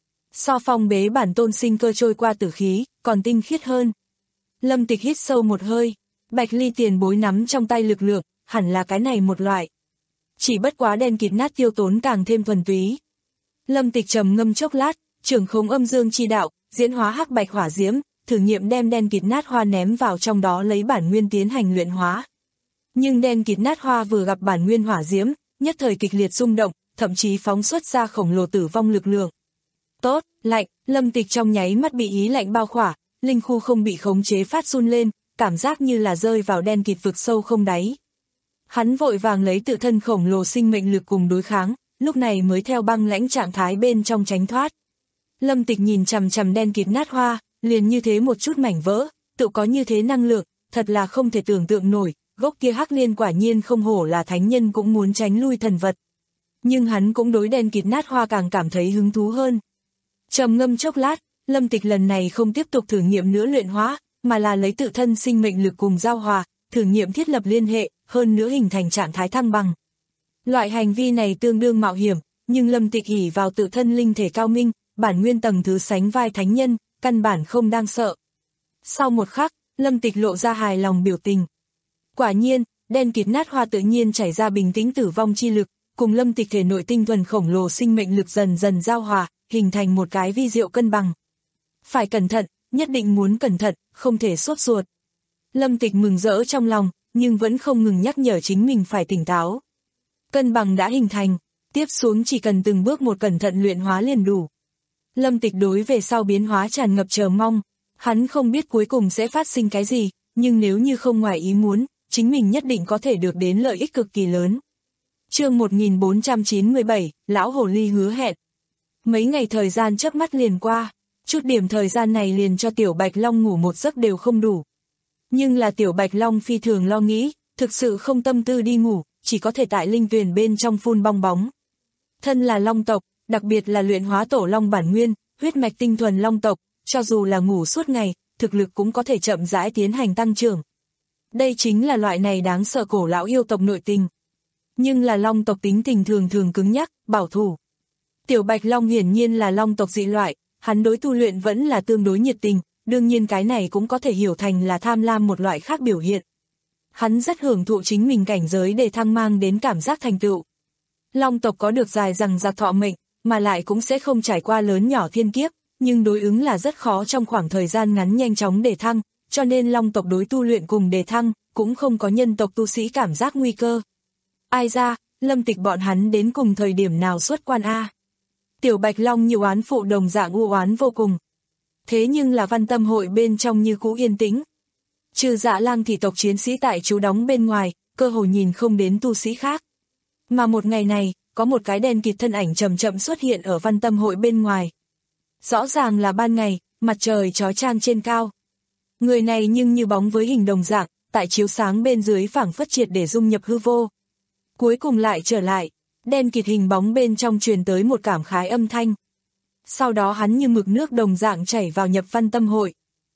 So phong bế bản tôn sinh cơ trôi qua tử khí, còn tinh khiết hơn. Lâm Tịch hít sâu một hơi, Bạch Ly tiền bối nắm trong tay lực lượng, hẳn là cái này một loại. Chỉ bất quá đen kịt nát tiêu tốn càng thêm thuần túy. Lâm Tịch trầm ngâm chốc lát, trưởng khống âm dương chi đạo, diễn hóa hắc bạch hỏa diễm, thử nghiệm đem đen kịt nát hoa ném vào trong đó lấy bản nguyên tiến hành luyện hóa. Nhưng đen kịt nát hoa vừa gặp bản nguyên hỏa diễm, nhất thời kịch liệt rung động, thậm chí phóng xuất ra khổng lồ tử vong lực lượng. Tốt, lạnh, Lâm Tịch trong nháy mắt bị ý lạnh bao khỏa, linh khu không bị khống chế phát run lên, cảm giác như là rơi vào đen kịt vực sâu không đáy. Hắn vội vàng lấy tự thân khổng lồ sinh mệnh lực cùng đối kháng, lúc này mới theo băng lãnh trạng thái bên trong tránh thoát. Lâm Tịch nhìn chằm chằm đen kịt nát hoa, liền như thế một chút mảnh vỡ, tự có như thế năng lượng, thật là không thể tưởng tượng nổi, gốc kia Hắc Liên quả nhiên không hổ là thánh nhân cũng muốn tránh lui thần vật. Nhưng hắn cũng đối đen kịt nát hoa càng cảm thấy hứng thú hơn. Trầm ngâm chốc lát, Lâm Tịch lần này không tiếp tục thử nghiệm nữa luyện hóa, mà là lấy tự thân sinh mệnh lực cùng giao hòa, thử nghiệm thiết lập liên hệ, hơn nữa hình thành trạng thái thăng bằng. Loại hành vi này tương đương mạo hiểm, nhưng Lâm Tịch ỷ vào tự thân linh thể cao minh, bản nguyên tầng thứ sánh vai thánh nhân, căn bản không đang sợ. Sau một khắc, Lâm Tịch lộ ra hài lòng biểu tình. Quả nhiên, đen kịt nát hoa tự nhiên chảy ra bình tĩnh tử vong chi lực, cùng Lâm Tịch thể nội tinh thuần khổng lồ sinh mệnh lực dần dần giao hòa, hình thành một cái vi diệu cân bằng. Phải cẩn thận, nhất định muốn cẩn thận, không thể sốt ruột. Lâm Tịch mừng rỡ trong lòng, nhưng vẫn không ngừng nhắc nhở chính mình phải tỉnh táo. Cân bằng đã hình thành, tiếp xuống chỉ cần từng bước một cẩn thận luyện hóa liền đủ. Lâm Tịch đối về sau biến hóa tràn ngập chờ mong, hắn không biết cuối cùng sẽ phát sinh cái gì, nhưng nếu như không ngoài ý muốn, chính mình nhất định có thể được đến lợi ích cực kỳ lớn. Chương một nghìn bốn trăm chín mươi bảy, Lão Hồ Ly hứa hẹn. Mấy ngày thời gian chớp mắt liền qua, chút điểm thời gian này liền cho Tiểu Bạch Long ngủ một giấc đều không đủ. Nhưng là Tiểu Bạch Long phi thường lo nghĩ, thực sự không tâm tư đi ngủ, chỉ có thể tại linh tuyền bên trong phun bong bóng. Thân là Long tộc, đặc biệt là luyện hóa tổ Long bản nguyên, huyết mạch tinh thuần Long tộc, cho dù là ngủ suốt ngày, thực lực cũng có thể chậm rãi tiến hành tăng trưởng. Đây chính là loại này đáng sợ cổ lão yêu tộc nội tình. Nhưng là Long tộc tính tình thường thường cứng nhắc, bảo thủ. Tiểu Bạch Long hiển nhiên là Long tộc dị loại, hắn đối tu luyện vẫn là tương đối nhiệt tình, đương nhiên cái này cũng có thể hiểu thành là tham lam một loại khác biểu hiện. Hắn rất hưởng thụ chính mình cảnh giới để thăng mang đến cảm giác thành tựu. Long tộc có được dài rằng giặc thọ mệnh, mà lại cũng sẽ không trải qua lớn nhỏ thiên kiếp, nhưng đối ứng là rất khó trong khoảng thời gian ngắn nhanh chóng để thăng, cho nên Long tộc đối tu luyện cùng để thăng, cũng không có nhân tộc tu sĩ cảm giác nguy cơ. Ai ra, Lâm Tịch bọn hắn đến cùng thời điểm nào xuất quan a? Tiểu Bạch Long như oán phụ đồng dạng u oán vô cùng. Thế nhưng là Văn Tâm hội bên trong như cũ yên tĩnh. Trừ Dạ Lang thị tộc chiến sĩ tại trú đóng bên ngoài, cơ hồ nhìn không đến tu sĩ khác. Mà một ngày này, có một cái đen kịt thân ảnh chậm chậm xuất hiện ở Văn Tâm hội bên ngoài. Rõ ràng là ban ngày, mặt trời chói chang trên cao. Người này nhưng như bóng với hình đồng dạng, tại chiếu sáng bên dưới phảng phất triệt để dung nhập hư vô. Cuối cùng lại trở lại, đen kịt hình bóng bên trong truyền tới một cảm khái âm thanh. sau đó hắn như mực nước đồng dạng chảy vào nhập văn tâm hội.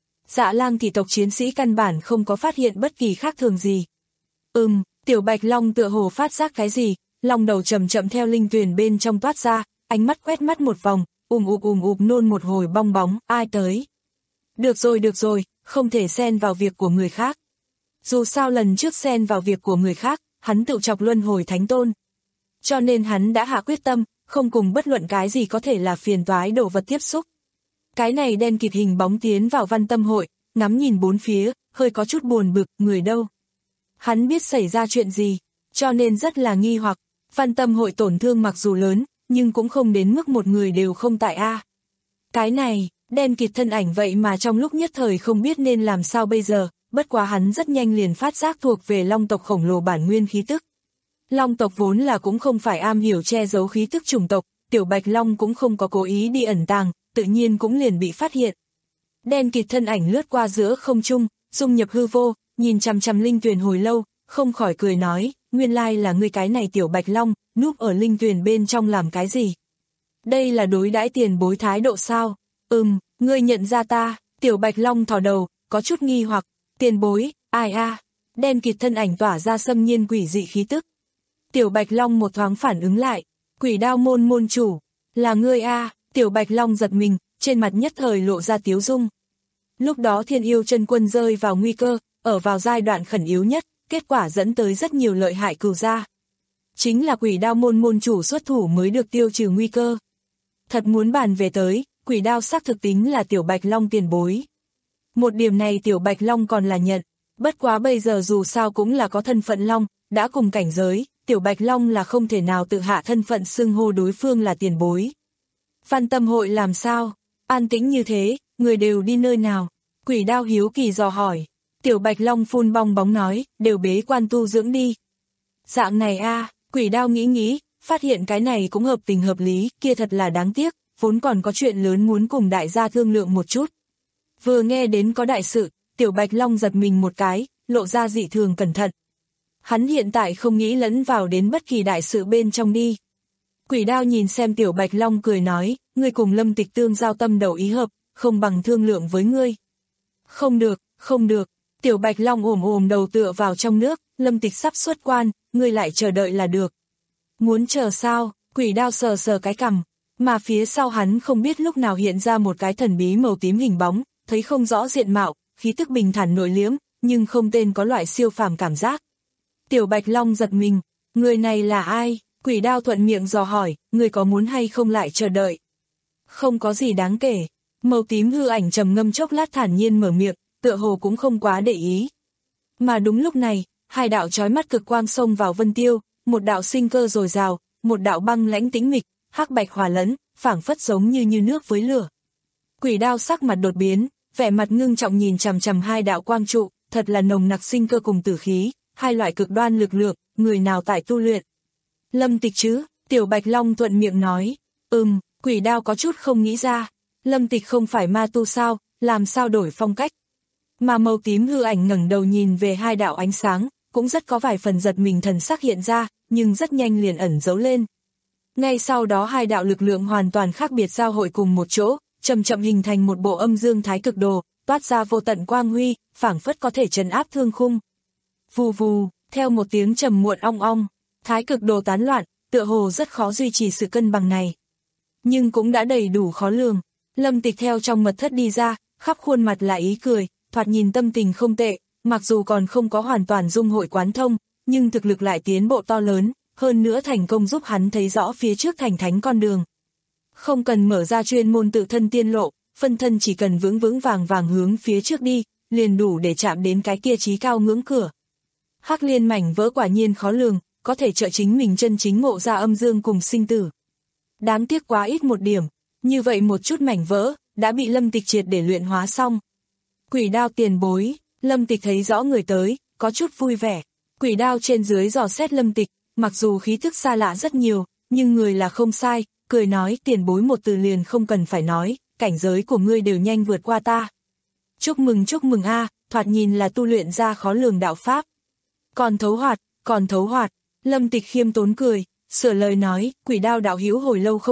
Dạ Lang thị tộc chiến sĩ căn bản không có phát hiện bất kỳ khác thường gì. Ừm, Tiểu Bạch Long tựa hồ phát giác cái gì, long đầu chậm chậm theo linh tuyền bên trong toát ra, ánh mắt quét mắt một vòng, ùm ụp ùm ụp nôn một hồi bong bóng, ai tới. Được rồi được rồi, không thể xen vào việc của người khác. Dù sao lần trước xen vào việc của người khác, hắn tự chọc luân hồi thánh tôn. Cho nên hắn đã hạ quyết tâm, không cùng bất luận cái gì có thể là phiền toái đồ vật tiếp xúc. Cái này đen kịt hình bóng tiến vào văn tâm hội, ngắm nhìn bốn phía, hơi có chút buồn bực, người đâu. Hắn biết xảy ra chuyện gì, cho nên rất là nghi hoặc, văn tâm hội tổn thương mặc dù lớn, nhưng cũng không đến mức một người đều không tại a. Cái này, đen kịt thân ảnh vậy mà trong lúc nhất thời không biết nên làm sao bây giờ, bất quá hắn rất nhanh liền phát giác thuộc về long tộc khổng lồ bản nguyên khí tức. Long tộc vốn là cũng không phải am hiểu che giấu khí tức chủng tộc, Tiểu Bạch Long cũng không có cố ý đi ẩn tàng, tự nhiên cũng liền bị phát hiện. Đen kịt thân ảnh lướt qua giữa không trung, dung nhập hư vô, nhìn chằm chằm linh tuyền hồi lâu, không khỏi cười nói, nguyên lai là ngươi cái này Tiểu Bạch Long, núp ở linh tuyền bên trong làm cái gì? Đây là đối đãi tiền bối thái độ sao? Ừm, ngươi nhận ra ta, Tiểu Bạch Long thò đầu, có chút nghi hoặc, tiền bối, ai a? Đen kịt thân ảnh tỏa ra xâm nhiên quỷ dị khí tức. Tiểu Bạch Long một thoáng phản ứng lại, Quỷ Đao môn môn chủ, là ngươi a? Tiểu Bạch Long giật mình, trên mặt nhất thời lộ ra tiếu dung. Lúc đó Thiên Yêu Chân Quân rơi vào nguy cơ, ở vào giai đoạn khẩn yếu nhất, kết quả dẫn tới rất nhiều lợi hại cừu gia. Chính là Quỷ Đao môn môn chủ xuất thủ mới được tiêu trừ nguy cơ. Thật muốn bàn về tới, Quỷ Đao xác thực tính là Tiểu Bạch Long tiền bối. Một điểm này Tiểu Bạch Long còn là nhận, bất quá bây giờ dù sao cũng là có thân phận Long, đã cùng cảnh giới, Tiểu Bạch Long là không thể nào tự hạ thân phận xưng hô đối phương là tiền bối. Văn tâm hội làm sao? An tĩnh như thế, người đều đi nơi nào? Quỷ Đao hiếu kỳ dò hỏi. Tiểu Bạch Long phun bong bóng nói, đều bế quan tu dưỡng đi. Dạng này a, Quỷ Đao nghĩ nghĩ, phát hiện cái này cũng hợp tình hợp lý, kia thật là đáng tiếc, vốn còn có chuyện lớn muốn cùng đại gia thương lượng một chút. Vừa nghe đến có đại sự, Tiểu Bạch Long giật mình một cái, lộ ra dị thường cẩn thận. Hắn hiện tại không nghĩ lẫn vào đến bất kỳ đại sự bên trong đi. Quỷ Đao nhìn xem Tiểu Bạch Long cười nói, ngươi cùng Lâm Tịch tương giao tâm đầu ý hợp, không bằng thương lượng với ngươi. Không được, không được, Tiểu Bạch Long ồm ồm đầu tựa vào trong nước, Lâm Tịch sắp xuất quan, ngươi lại chờ đợi là được. Muốn chờ sao? Quỷ Đao sờ sờ cái cằm, mà phía sau hắn không biết lúc nào hiện ra một cái thần bí màu tím hình bóng, thấy không rõ diện mạo, khí tức bình thản nội liễm, nhưng không tên có loại siêu phàm cảm giác. Tiểu Bạch Long giật mình, người này là ai? Quỷ Đao thuận miệng dò hỏi, người có muốn hay không lại chờ đợi? Không có gì đáng kể. Màu tím hư ảnh trầm ngâm chốc lát thản nhiên mở miệng, tựa hồ cũng không quá để ý. Mà đúng lúc này, hai đạo chói mắt cực quang xông vào Vân Tiêu, một đạo sinh cơ dồi dào, một đạo băng lãnh tĩnh mịch, hắc bạch hòa lẫn, phảng phất giống như như nước với lửa. Quỷ Đao sắc mặt đột biến, vẻ mặt ngưng trọng nhìn chằm chằm hai đạo quang trụ, thật là nồng nặc sinh cơ cùng tử khí, hai loại cực đoan lực lượng, người nào tại tu luyện? Lâm Tịch chứ? Tiểu Bạch Long thuận miệng nói. Ừm, Quỷ Đao có chút không nghĩ ra. Lâm Tịch không phải ma tu sao, làm sao đổi phong cách? Mà màu tím hư ảnh ngẩng đầu nhìn về hai đạo ánh sáng, cũng rất có vài phần giật mình thần sắc hiện ra, nhưng rất nhanh liền ẩn giấu lên. Ngay sau đó hai đạo lực lượng hoàn toàn khác biệt giao hội cùng một chỗ, chậm chậm hình thành một bộ âm dương thái cực đồ, toát ra vô tận quang huy, phảng phất có thể trấn áp thương khung. Vù vù, theo một tiếng trầm muộn ong ong, thái cực đồ tán loạn, tựa hồ rất khó duy trì sự cân bằng này. Nhưng cũng đã đầy đủ khó lường. Lâm Tịch theo trong mật thất đi ra, khắp khuôn mặt là ý cười, thoạt nhìn tâm tình không tệ, mặc dù còn không có hoàn toàn dung hội quán thông, nhưng thực lực lại tiến bộ to lớn, hơn nữa thành công giúp hắn thấy rõ phía trước thành thánh con đường. Không cần mở ra chuyên môn tự thân tiên lộ, phân thân chỉ cần vững vững vàng vàng hướng phía trước đi, liền đủ để chạm đến cái kia chí cao ngưỡng cửa. Hắc liên mảnh vỡ quả nhiên khó lường, có thể trợ chính mình chân chính ngộ ra âm dương cùng sinh tử. Đáng tiếc quá ít một điểm, như vậy một chút mảnh vỡ, đã bị Lâm Tịch triệt để luyện hóa xong. Quỷ Đao tiền bối, Lâm Tịch thấy rõ người tới, có chút vui vẻ. Quỷ Đao trên dưới dò xét Lâm Tịch, mặc dù khí thức xa lạ rất nhiều, nhưng người là không sai, cười nói tiền bối một từ liền không cần phải nói, cảnh giới của ngươi đều nhanh vượt qua ta. Chúc mừng chúc mừng a, thoạt nhìn là tu luyện ra khó lường đạo pháp. Còn thấu hoạt, còn thấu hoạt, Lâm Tịch khiêm tốn cười, sửa lời nói, Quỷ Đao đạo hữu hồi lâu không gặp,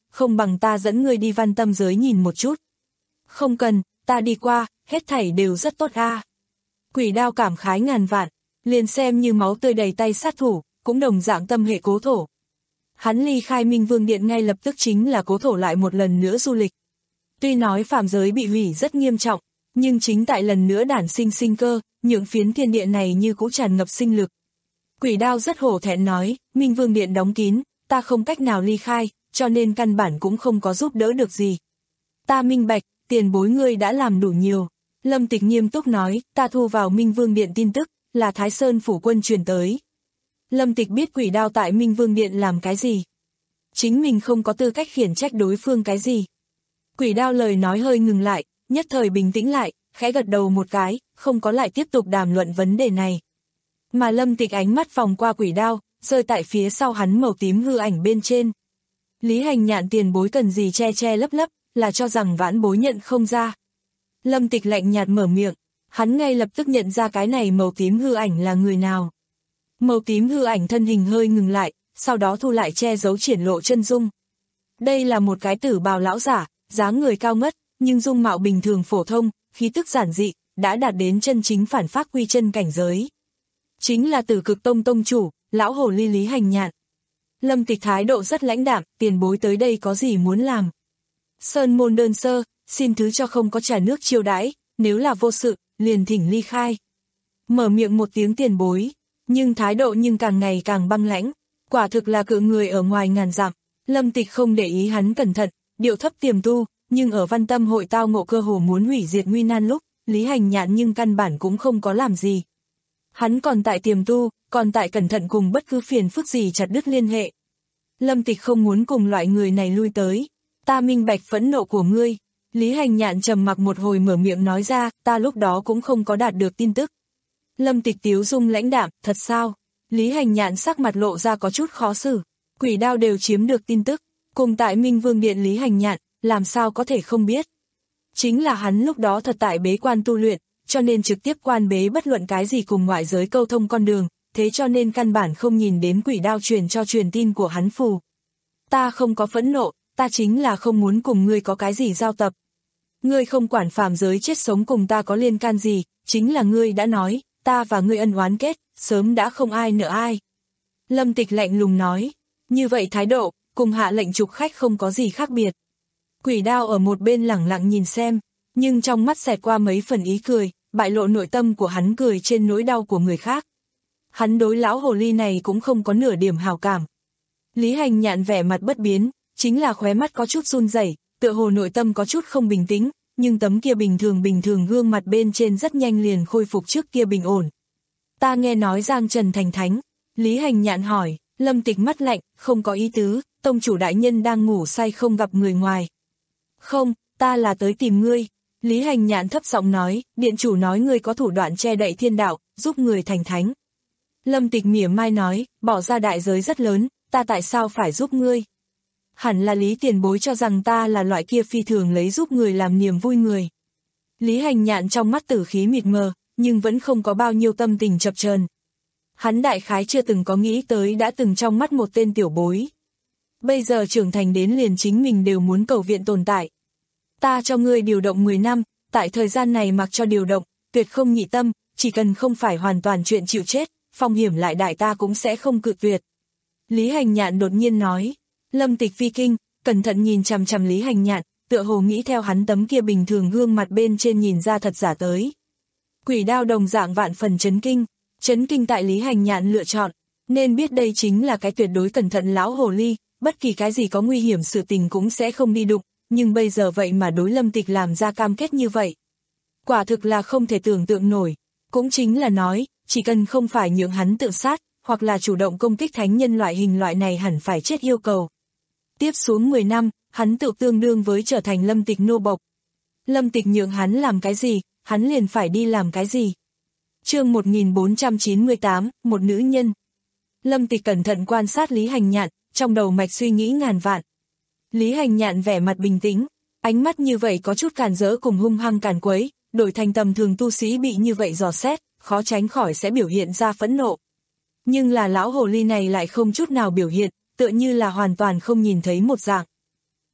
không bằng ta dẫn ngươi đi Văn Tâm giới nhìn một chút. Không cần, ta đi qua, hết thảy đều rất tốt a. Quỷ Đao cảm khái ngàn vạn, liền xem như máu tươi đầy tay sát thủ, cũng đồng dạng tâm hệ Cố Thổ. Hắn ly khai Minh Vương Điện ngay lập tức chính là Cố Thổ lại một lần nữa du lịch. Tuy nói phàm giới bị hủy rất nghiêm trọng, nhưng chính tại lần nữa đản sinh sinh cơ, những phiến thiên địa này như cũ tràn ngập sinh lực. Quỷ Đao rất hổ thẹn nói, Minh Vương Điện đóng kín, ta không cách nào ly khai, cho nên căn bản cũng không có giúp đỡ được gì. Ta minh bạch, tiền bối ngươi đã làm đủ nhiều. Lâm Tịch nghiêm túc nói, ta thu vào Minh Vương Điện tin tức, là Thái Sơn phủ quân truyền tới. Lâm Tịch biết Quỷ Đao tại Minh Vương Điện làm cái gì. Chính mình không có tư cách khiển trách đối phương cái gì. Quỷ Đao lời nói hơi ngừng lại, nhất thời bình tĩnh lại, khẽ gật đầu một cái, không có lại tiếp tục đàm luận vấn đề này. Mà Lâm Tịch ánh mắt vòng qua Quỷ Đao, rơi tại phía sau hắn màu tím hư ảnh bên trên. Lý Hành Nhạn tiền bối cần gì che che lấp lấp, là cho rằng vãn bối nhận không ra. Lâm Tịch lạnh nhạt mở miệng, hắn ngay lập tức nhận ra cái này màu tím hư ảnh là người nào. Màu tím hư ảnh thân hình hơi ngừng lại, sau đó thu lại che giấu triển lộ chân dung. Đây là một cái tử bào lão giả, dáng người cao ngất, nhưng dung mạo bình thường phổ thông, khí tức giản dị, đã đạt đến chân chính phản phác quy chân cảnh giới. Chính là Tử Cực Tông tông chủ, lão hồ ly Lý Hành Nhạn. Lâm Tịch thái độ rất lãnh đạm, tiền bối tới đây có gì muốn làm. Sơn môn đơn sơ, xin thứ cho không có trà nước chiêu đãi, nếu là vô sự, liền thỉnh ly khai. Mở miệng một tiếng tiền bối, nhưng thái độ nhưng càng ngày càng băng lãnh, quả thực là cự người ở ngoài ngàn dặm. Lâm Tịch không để ý hắn cẩn thận, điệu thấp tiềm tu, nhưng ở Văn Tâm hội tao ngộ cơ hồ muốn hủy diệt nguy nan lúc, Lý Hành Nhạn nhưng căn bản cũng không có làm gì. Hắn còn tại tiềm tu, còn tại cẩn thận cùng bất cứ phiền phức gì chặt đứt liên hệ. Lâm Tịch không muốn cùng loại người này lui tới. Ta minh bạch phẫn nộ của ngươi. Lý Hành Nhạn trầm mặc một hồi mở miệng nói ra, ta lúc đó cũng không có đạt được tin tức. Lâm Tịch tiếu dung lãnh đạm, thật sao? Lý Hành Nhạn sắc mặt lộ ra có chút khó xử. Quỷ Đao đều chiếm được tin tức, cùng tại Minh Vương Điện Lý Hành Nhạn, làm sao có thể không biết. Chính là hắn lúc đó thật tại bế quan tu luyện, cho nên trực tiếp quan bế bất luận cái gì cùng ngoại giới câu thông con đường, thế cho nên căn bản không nhìn đến Quỷ Đao truyền cho truyền tin của hắn phù. Ta không có phẫn nộ, ta chính là không muốn cùng ngươi có cái gì giao tập. Ngươi không quản phàm giới chết sống cùng ta có liên can gì, chính là ngươi đã nói, ta và ngươi ân oán kết, sớm đã không ai nợ ai. Lâm Tịch lạnh lùng nói, như vậy thái độ, cùng hạ lệnh trục khách không có gì khác biệt. Quỷ Đao ở một bên lẳng lặng nhìn xem, nhưng trong mắt xẹt qua mấy phần ý cười, bại lộ nội tâm của hắn cười trên nỗi đau của người khác. Hắn đối lão hồ ly này cũng không có nửa điểm hào cảm. Lý Hành Nhạn vẻ mặt bất biến, chính là khóe mắt có chút run rẩy, tựa hồ nội tâm có chút không bình tĩnh, nhưng tấm kia bình thường bình thường gương mặt bên trên rất nhanh liền khôi phục trước kia bình ổn. Ta nghe nói Giang Trần thành thánh. Lý Hành Nhạn hỏi. Lâm Tịch mắt lạnh, không có ý tứ, tông chủ đại nhân đang ngủ say không gặp người ngoài. Không, ta là tới tìm ngươi. Lý Hành Nhạn thấp giọng nói, điện chủ nói ngươi có thủ đoạn che đậy thiên đạo, giúp người thành thánh. Lâm Tịch mỉa mai nói, bỏ ra đại giới rất lớn, ta tại sao phải giúp ngươi? Hẳn là Lý tiền bối cho rằng ta là loại kia phi thường lấy giúp người làm niềm vui người. Lý Hành Nhạn trong mắt tử khí mịt mờ, nhưng vẫn không có bao nhiêu tâm tình chập chờn. Hắn đại khái chưa từng có nghĩ tới đã từng trong mắt một tên tiểu bối. Bây giờ trưởng thành đến liền chính mình đều muốn cầu viện tồn tại. Ta cho ngươi điều động mười năm, tại thời gian này mặc cho điều động, tuyệt không nhị tâm, chỉ cần không phải hoàn toàn chuyện chịu chết, phong hiểm lại đại ta cũng sẽ không cự tuyệt. Lý Hành Nhạn đột nhiên nói. Lâm Tịch phi kinh, cẩn thận nhìn chằm chằm Lý Hành Nhạn, tựa hồ nghĩ theo hắn tấm kia bình thường gương mặt bên trên nhìn ra thật giả tới. Quỷ Đao đồng dạng vạn phần chấn kinh, chấn kinh tại Lý Hành Nhạn lựa chọn, nên biết đây chính là cái tuyệt đối cẩn thận lão hồ ly, bất kỳ cái gì có nguy hiểm sự tình cũng sẽ không đi đụng, nhưng bây giờ vậy mà đối Lâm Tịch làm ra cam kết như vậy. Quả thực là không thể tưởng tượng nổi, cũng chính là nói, chỉ cần không phải nhượng hắn tự sát, hoặc là chủ động công kích thánh nhân loại hình loại này hẳn phải chết yêu cầu. Tiếp xuống mười năm, hắn tự tương đương với trở thành Lâm Tịch nô bộc. Lâm Tịch nhượng hắn làm cái gì, hắn liền phải đi làm cái gì. Chương một nghìn bốn trăm chín mươi tám, một nữ nhân. Lâm Tịch cẩn thận quan sát Lý Hành Nhạn, trong đầu mạch suy nghĩ ngàn vạn. Lý Hành Nhạn vẻ mặt bình tĩnh, ánh mắt như vậy có chút càn rỡ cùng hung hăng càn quấy, đổi thành tầm thường tu sĩ bị như vậy dò xét, khó tránh khỏi sẽ biểu hiện ra phẫn nộ. Nhưng là lão hồ ly này lại không chút nào biểu hiện, tựa như là hoàn toàn không nhìn thấy một dạng.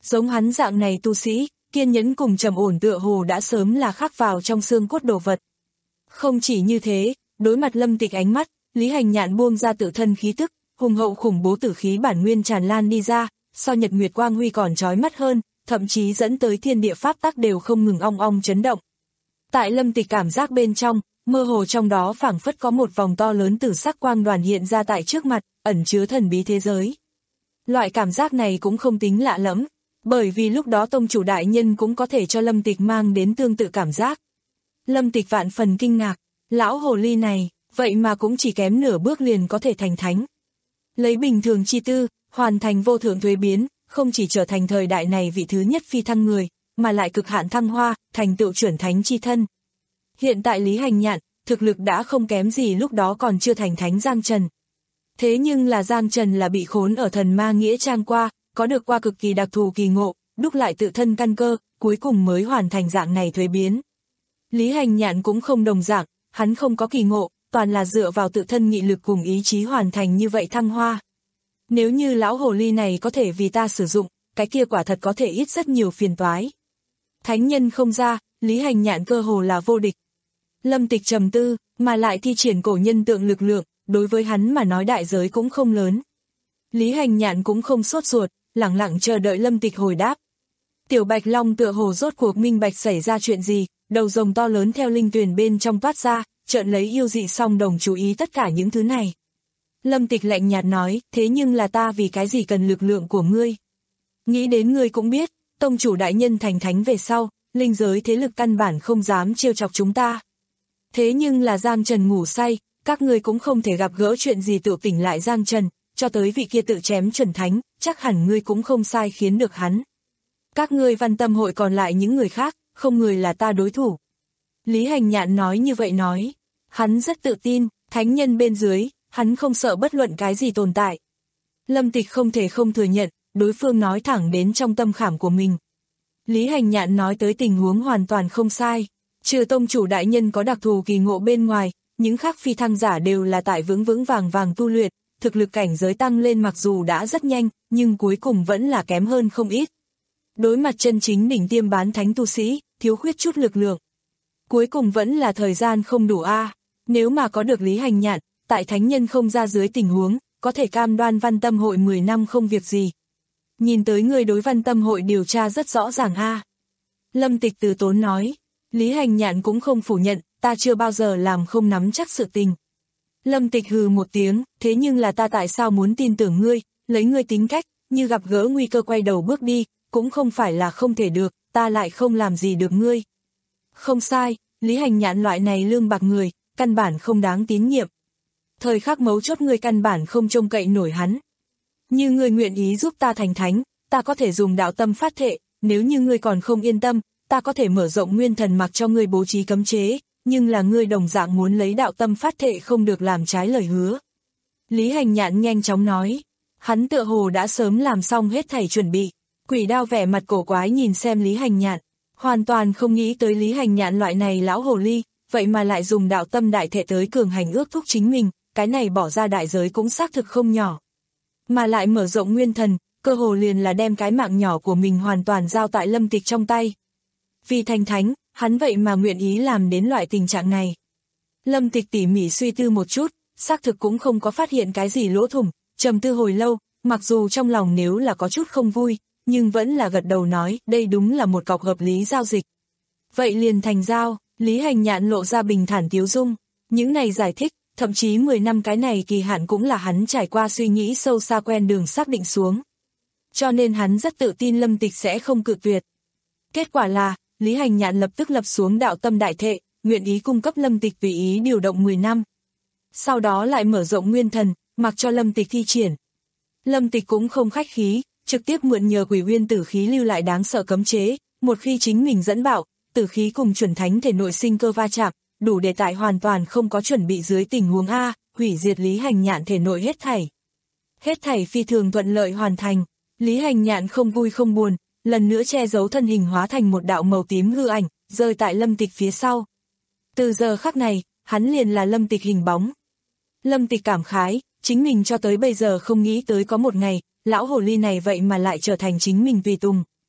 Giống hắn dạng này tu sĩ, kiên nhẫn cùng trầm ổn tựa hồ đã sớm là khắc vào trong xương cốt đồ vật. Không chỉ như thế, đối mặt Lâm Tịch ánh mắt, Lý Hành Nhạn buông ra tự thân khí tức, hùng hậu khủng bố tử khí bản nguyên tràn lan đi ra, so nhật nguyệt quang huy còn chói mắt hơn, thậm chí dẫn tới thiên địa pháp tắc đều không ngừng ong ong chấn động. Tại Lâm Tịch cảm giác bên trong, mơ hồ trong đó phảng phất có một vòng to lớn tử sắc quang đoàn hiện ra tại trước mặt, ẩn chứa thần bí thế giới. Loại cảm giác này cũng không tính lạ lẫm, bởi vì lúc đó tông chủ đại nhân cũng có thể cho Lâm Tịch mang đến tương tự cảm giác. Lâm Tịch vạn phần kinh ngạc, lão hồ ly này, vậy mà cũng chỉ kém nửa bước liền có thể thành thánh. Lấy bình thường chi tư, hoàn thành vô thượng thuế biến, không chỉ trở thành thời đại này vị thứ nhất phi thăng người, mà lại cực hạn thăng hoa, thành tựu chuẩn thánh chi thân. Hiện tại Lý Hành Nhạn, thực lực đã không kém gì lúc đó còn chưa thành thánh Giang Trần. Thế nhưng là Giang Trần là bị khốn ở thần ma nghĩa trang qua, có được qua cực kỳ đặc thù kỳ ngộ, đúc lại tự thân căn cơ, cuối cùng mới hoàn thành dạng này thuế biến. Lý Hành Nhạn cũng không đồng dạng, hắn không có kỳ ngộ, toàn là dựa vào tự thân nghị lực cùng ý chí hoàn thành như vậy thăng hoa. Nếu như lão hồ ly này có thể vì ta sử dụng, cái kia quả thật có thể ít rất nhiều phiền toái. Thánh nhân không ra, Lý Hành Nhạn cơ hồ là vô địch. Lâm Tịch trầm tư, mà lại thi triển cổ nhân tượng lực lượng, đối với hắn mà nói đại giới cũng không lớn. Lý Hành Nhạn cũng không sốt ruột, lẳng lặng chờ đợi Lâm Tịch hồi đáp. Tiểu Bạch Long tựa hồ rốt cuộc minh bạch xảy ra chuyện gì, đầu rồng to lớn theo linh tuyền bên trong toát ra, trợn lấy yêu dị song đồng chú ý tất cả những thứ này. Lâm Tịch lạnh nhạt nói, thế nhưng là ta vì cái gì cần lực lượng của ngươi? Nghĩ đến ngươi cũng biết, tông chủ đại nhân thành thánh về sau, linh giới thế lực căn bản không dám trêu chọc chúng ta. Thế nhưng là Giang Trần ngủ say, các ngươi cũng không thể gặp gỡ chuyện gì tự tỉnh lại Giang Trần, cho tới vị kia tự chém chuẩn thánh, chắc hẳn ngươi cũng không sai khiến được hắn. Các ngươi Văn Tâm hội còn lại những người khác, không người là ta đối thủ. Lý Hành Nhạn nói như vậy nói, hắn rất tự tin, thánh nhân bên dưới, hắn không sợ bất luận cái gì tồn tại. Lâm Tịch không thể không thừa nhận, đối phương nói thẳng đến trong tâm khảm của mình. Lý Hành Nhạn nói tới tình huống hoàn toàn không sai, trừ tông chủ đại nhân có đặc thù kỳ ngộ bên ngoài, những khác phi thăng giả đều là tại vững vững vàng vàng tu luyện, thực lực cảnh giới tăng lên mặc dù đã rất nhanh, nhưng cuối cùng vẫn là kém hơn không ít. Đối mặt chân chính đỉnh tiêm bán thánh tu sĩ, thiếu khuyết chút lực lượng. Cuối cùng vẫn là thời gian không đủ a. Nếu mà có được Lý Hành Nhạn, tại thánh nhân không ra dưới tình huống, có thể cam đoan Văn Tâm hội mười năm không việc gì. Nhìn tới người đối Văn Tâm hội điều tra rất rõ ràng a. Lâm Tịch từ tốn nói, Lý Hành Nhạn cũng không phủ nhận, ta chưa bao giờ làm không nắm chắc sự tình. Lâm Tịch hừ một tiếng, thế nhưng là ta tại sao muốn tin tưởng ngươi, lấy ngươi tính cách, như gặp gỡ nguy cơ quay đầu bước đi, cũng không phải là không thể được, ta lại không làm gì được ngươi. Không sai, Lý Hành Nhạn loại này lương bạc người, căn bản không đáng tín nhiệm. Thời khắc mấu chốt ngươi căn bản không trông cậy nổi hắn. Như ngươi nguyện ý giúp ta thành thánh, ta có thể dùng đạo tâm phát thệ, nếu như ngươi còn không yên tâm, ta có thể mở rộng nguyên thần mặc cho ngươi bố trí cấm chế, nhưng là ngươi đồng dạng muốn lấy đạo tâm phát thệ không được làm trái lời hứa. Lý Hành Nhạn nhanh chóng nói, hắn tựa hồ đã sớm làm xong hết thảy chuẩn bị. Quỷ Đao vẻ mặt cổ quái nhìn xem Lý Hành Nhạn, hoàn toàn không nghĩ tới Lý Hành Nhạn loại này lão hồ ly, vậy mà lại dùng đạo tâm đại thể tới cường hành ước thúc chính mình, cái này bỏ ra đại giới cũng xác thực không nhỏ. Mà lại mở rộng nguyên thần, cơ hồ liền là đem cái mạng nhỏ của mình hoàn toàn giao tại Lâm Tịch trong tay. Vì thành thánh, hắn vậy mà nguyện ý làm đến loại tình trạng này. Lâm Tịch tỉ mỉ suy tư một chút, xác thực cũng không có phát hiện cái gì lỗ thủng, trầm tư hồi lâu, mặc dù trong lòng nếu là có chút không vui, nhưng vẫn là gật đầu nói, đây đúng là một cọc hợp lý giao dịch. Vậy liền thành giao, Lý Hành Nhạn lộ ra bình thản tiếu dung, những này giải thích, thậm chí mười năm cái này kỳ hạn cũng là hắn trải qua suy nghĩ sâu xa quen đường xác định xuống. Cho nên hắn rất tự tin Lâm Tịch sẽ không cự tuyệt. Kết quả là, Lý Hành Nhạn lập tức lập xuống đạo tâm đại thệ, nguyện ý cung cấp Lâm Tịch tùy ý điều động mười năm. Sau đó lại mở rộng nguyên thần, mặc cho Lâm Tịch thi triển. Lâm Tịch cũng không khách khí, trực tiếp mượn nhờ Quỷ Uyên tử khí lưu lại đáng sợ cấm chế, một khi chính mình dẫn bạo, tử khí cùng chuẩn thánh thể nội sinh cơ va chạm, đủ để tại hoàn toàn không có chuẩn bị dưới tình huống A, hủy diệt Lý Hành Nhạn thể nội hết thảy. Hết thảy phi thường thuận lợi hoàn thành, Lý Hành Nhạn không vui không buồn, lần nữa che giấu thân hình hóa thành một đạo màu tím hư ảnh, rơi tại Lâm Tịch phía sau. Từ giờ khắc này, hắn liền là Lâm Tịch hình bóng. Lâm Tịch cảm khái, chính mình cho tới bây giờ không nghĩ tới có một ngày, lão hồ ly này vậy mà lại trở thành chính mình tùy tùng.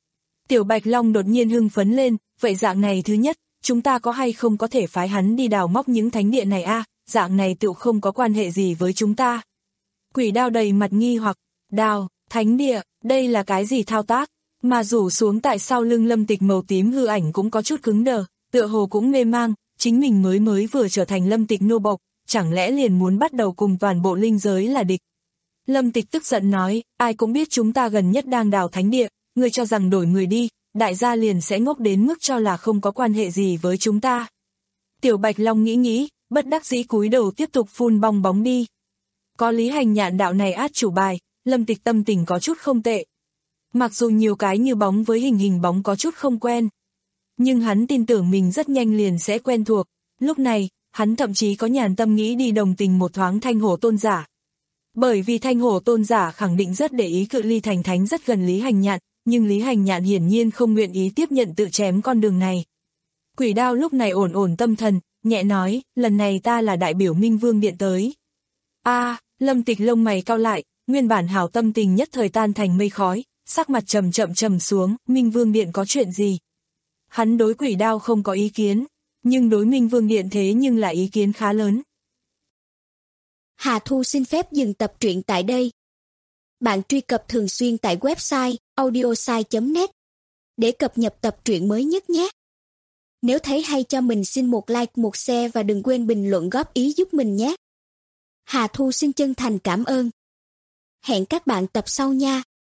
Tiểu Bạch Long đột nhiên hưng phấn lên, vậy dạng này thứ nhất, chúng ta có hay không có thể phái hắn đi đào móc những thánh địa này a? Dạng này tựu không có quan hệ gì với chúng ta. Quỷ Đao đầy mặt nghi hoặc, đào, thánh địa, đây là cái gì thao tác? Mà rủ xuống tại sau lưng Lâm Tịch màu tím hư ảnh cũng có chút cứng đờ, tựa hồ cũng mê mang, chính mình mới mới vừa trở thành Lâm Tịch nô bộc, chẳng lẽ liền muốn bắt đầu cùng toàn bộ linh giới là địch. Lâm Tịch tức giận nói, ai cũng biết chúng ta gần nhất đang đào thánh địa, ngươi cho rằng đổi người đi, đại gia liền sẽ ngốc đến mức cho là không có quan hệ gì với chúng ta. Tiểu Bạch Long nghĩ nghĩ, bất đắc dĩ cúi đầu tiếp tục phun bong bóng đi. Có Lý Hành Nhạn đạo này át chủ bài, Lâm Tịch tâm tình có chút không tệ. Mặc dù nhiều cái như bóng với hình hình bóng có chút không quen, nhưng hắn tin tưởng mình rất nhanh liền sẽ quen thuộc. Lúc này, hắn thậm chí có nhàn tâm nghĩ đi đồng tình một thoáng Thanh Hổ Tôn Giả. Bởi vì Thanh Hổ Tôn Giả khẳng định rất để ý cự ly thành thánh rất gần Lý Hành Nhạn, nhưng Lý Hành Nhạn hiển nhiên không nguyện ý tiếp nhận tự chém con đường này. Quỷ Đao lúc này ổn ổn tâm thần, nhẹ nói, lần này ta là đại biểu Minh Vương Điện tới. A, à, Lâm Tịch lông mày cau lại, nguyên bản hảo tâm tình nhất thời tan thành mây khói, sắc mặt trầm chậm trầm xuống, Minh Vương Điện có chuyện gì? Hắn đối Quỷ Đao không có ý kiến, nhưng đối Minh Vương Điện thế nhưng là ý kiến khá lớn. Hà Thu xin phép dừng tập truyện tại đây. Bạn truy cập thường xuyên tại website audiosai chấm net để cập nhật tập truyện mới nhất nhé. Nếu thấy hay cho mình xin một like, một share và đừng quên bình luận góp ý giúp mình nhé. Hà Thu xin chân thành cảm ơn. Hẹn các bạn tập sau nha.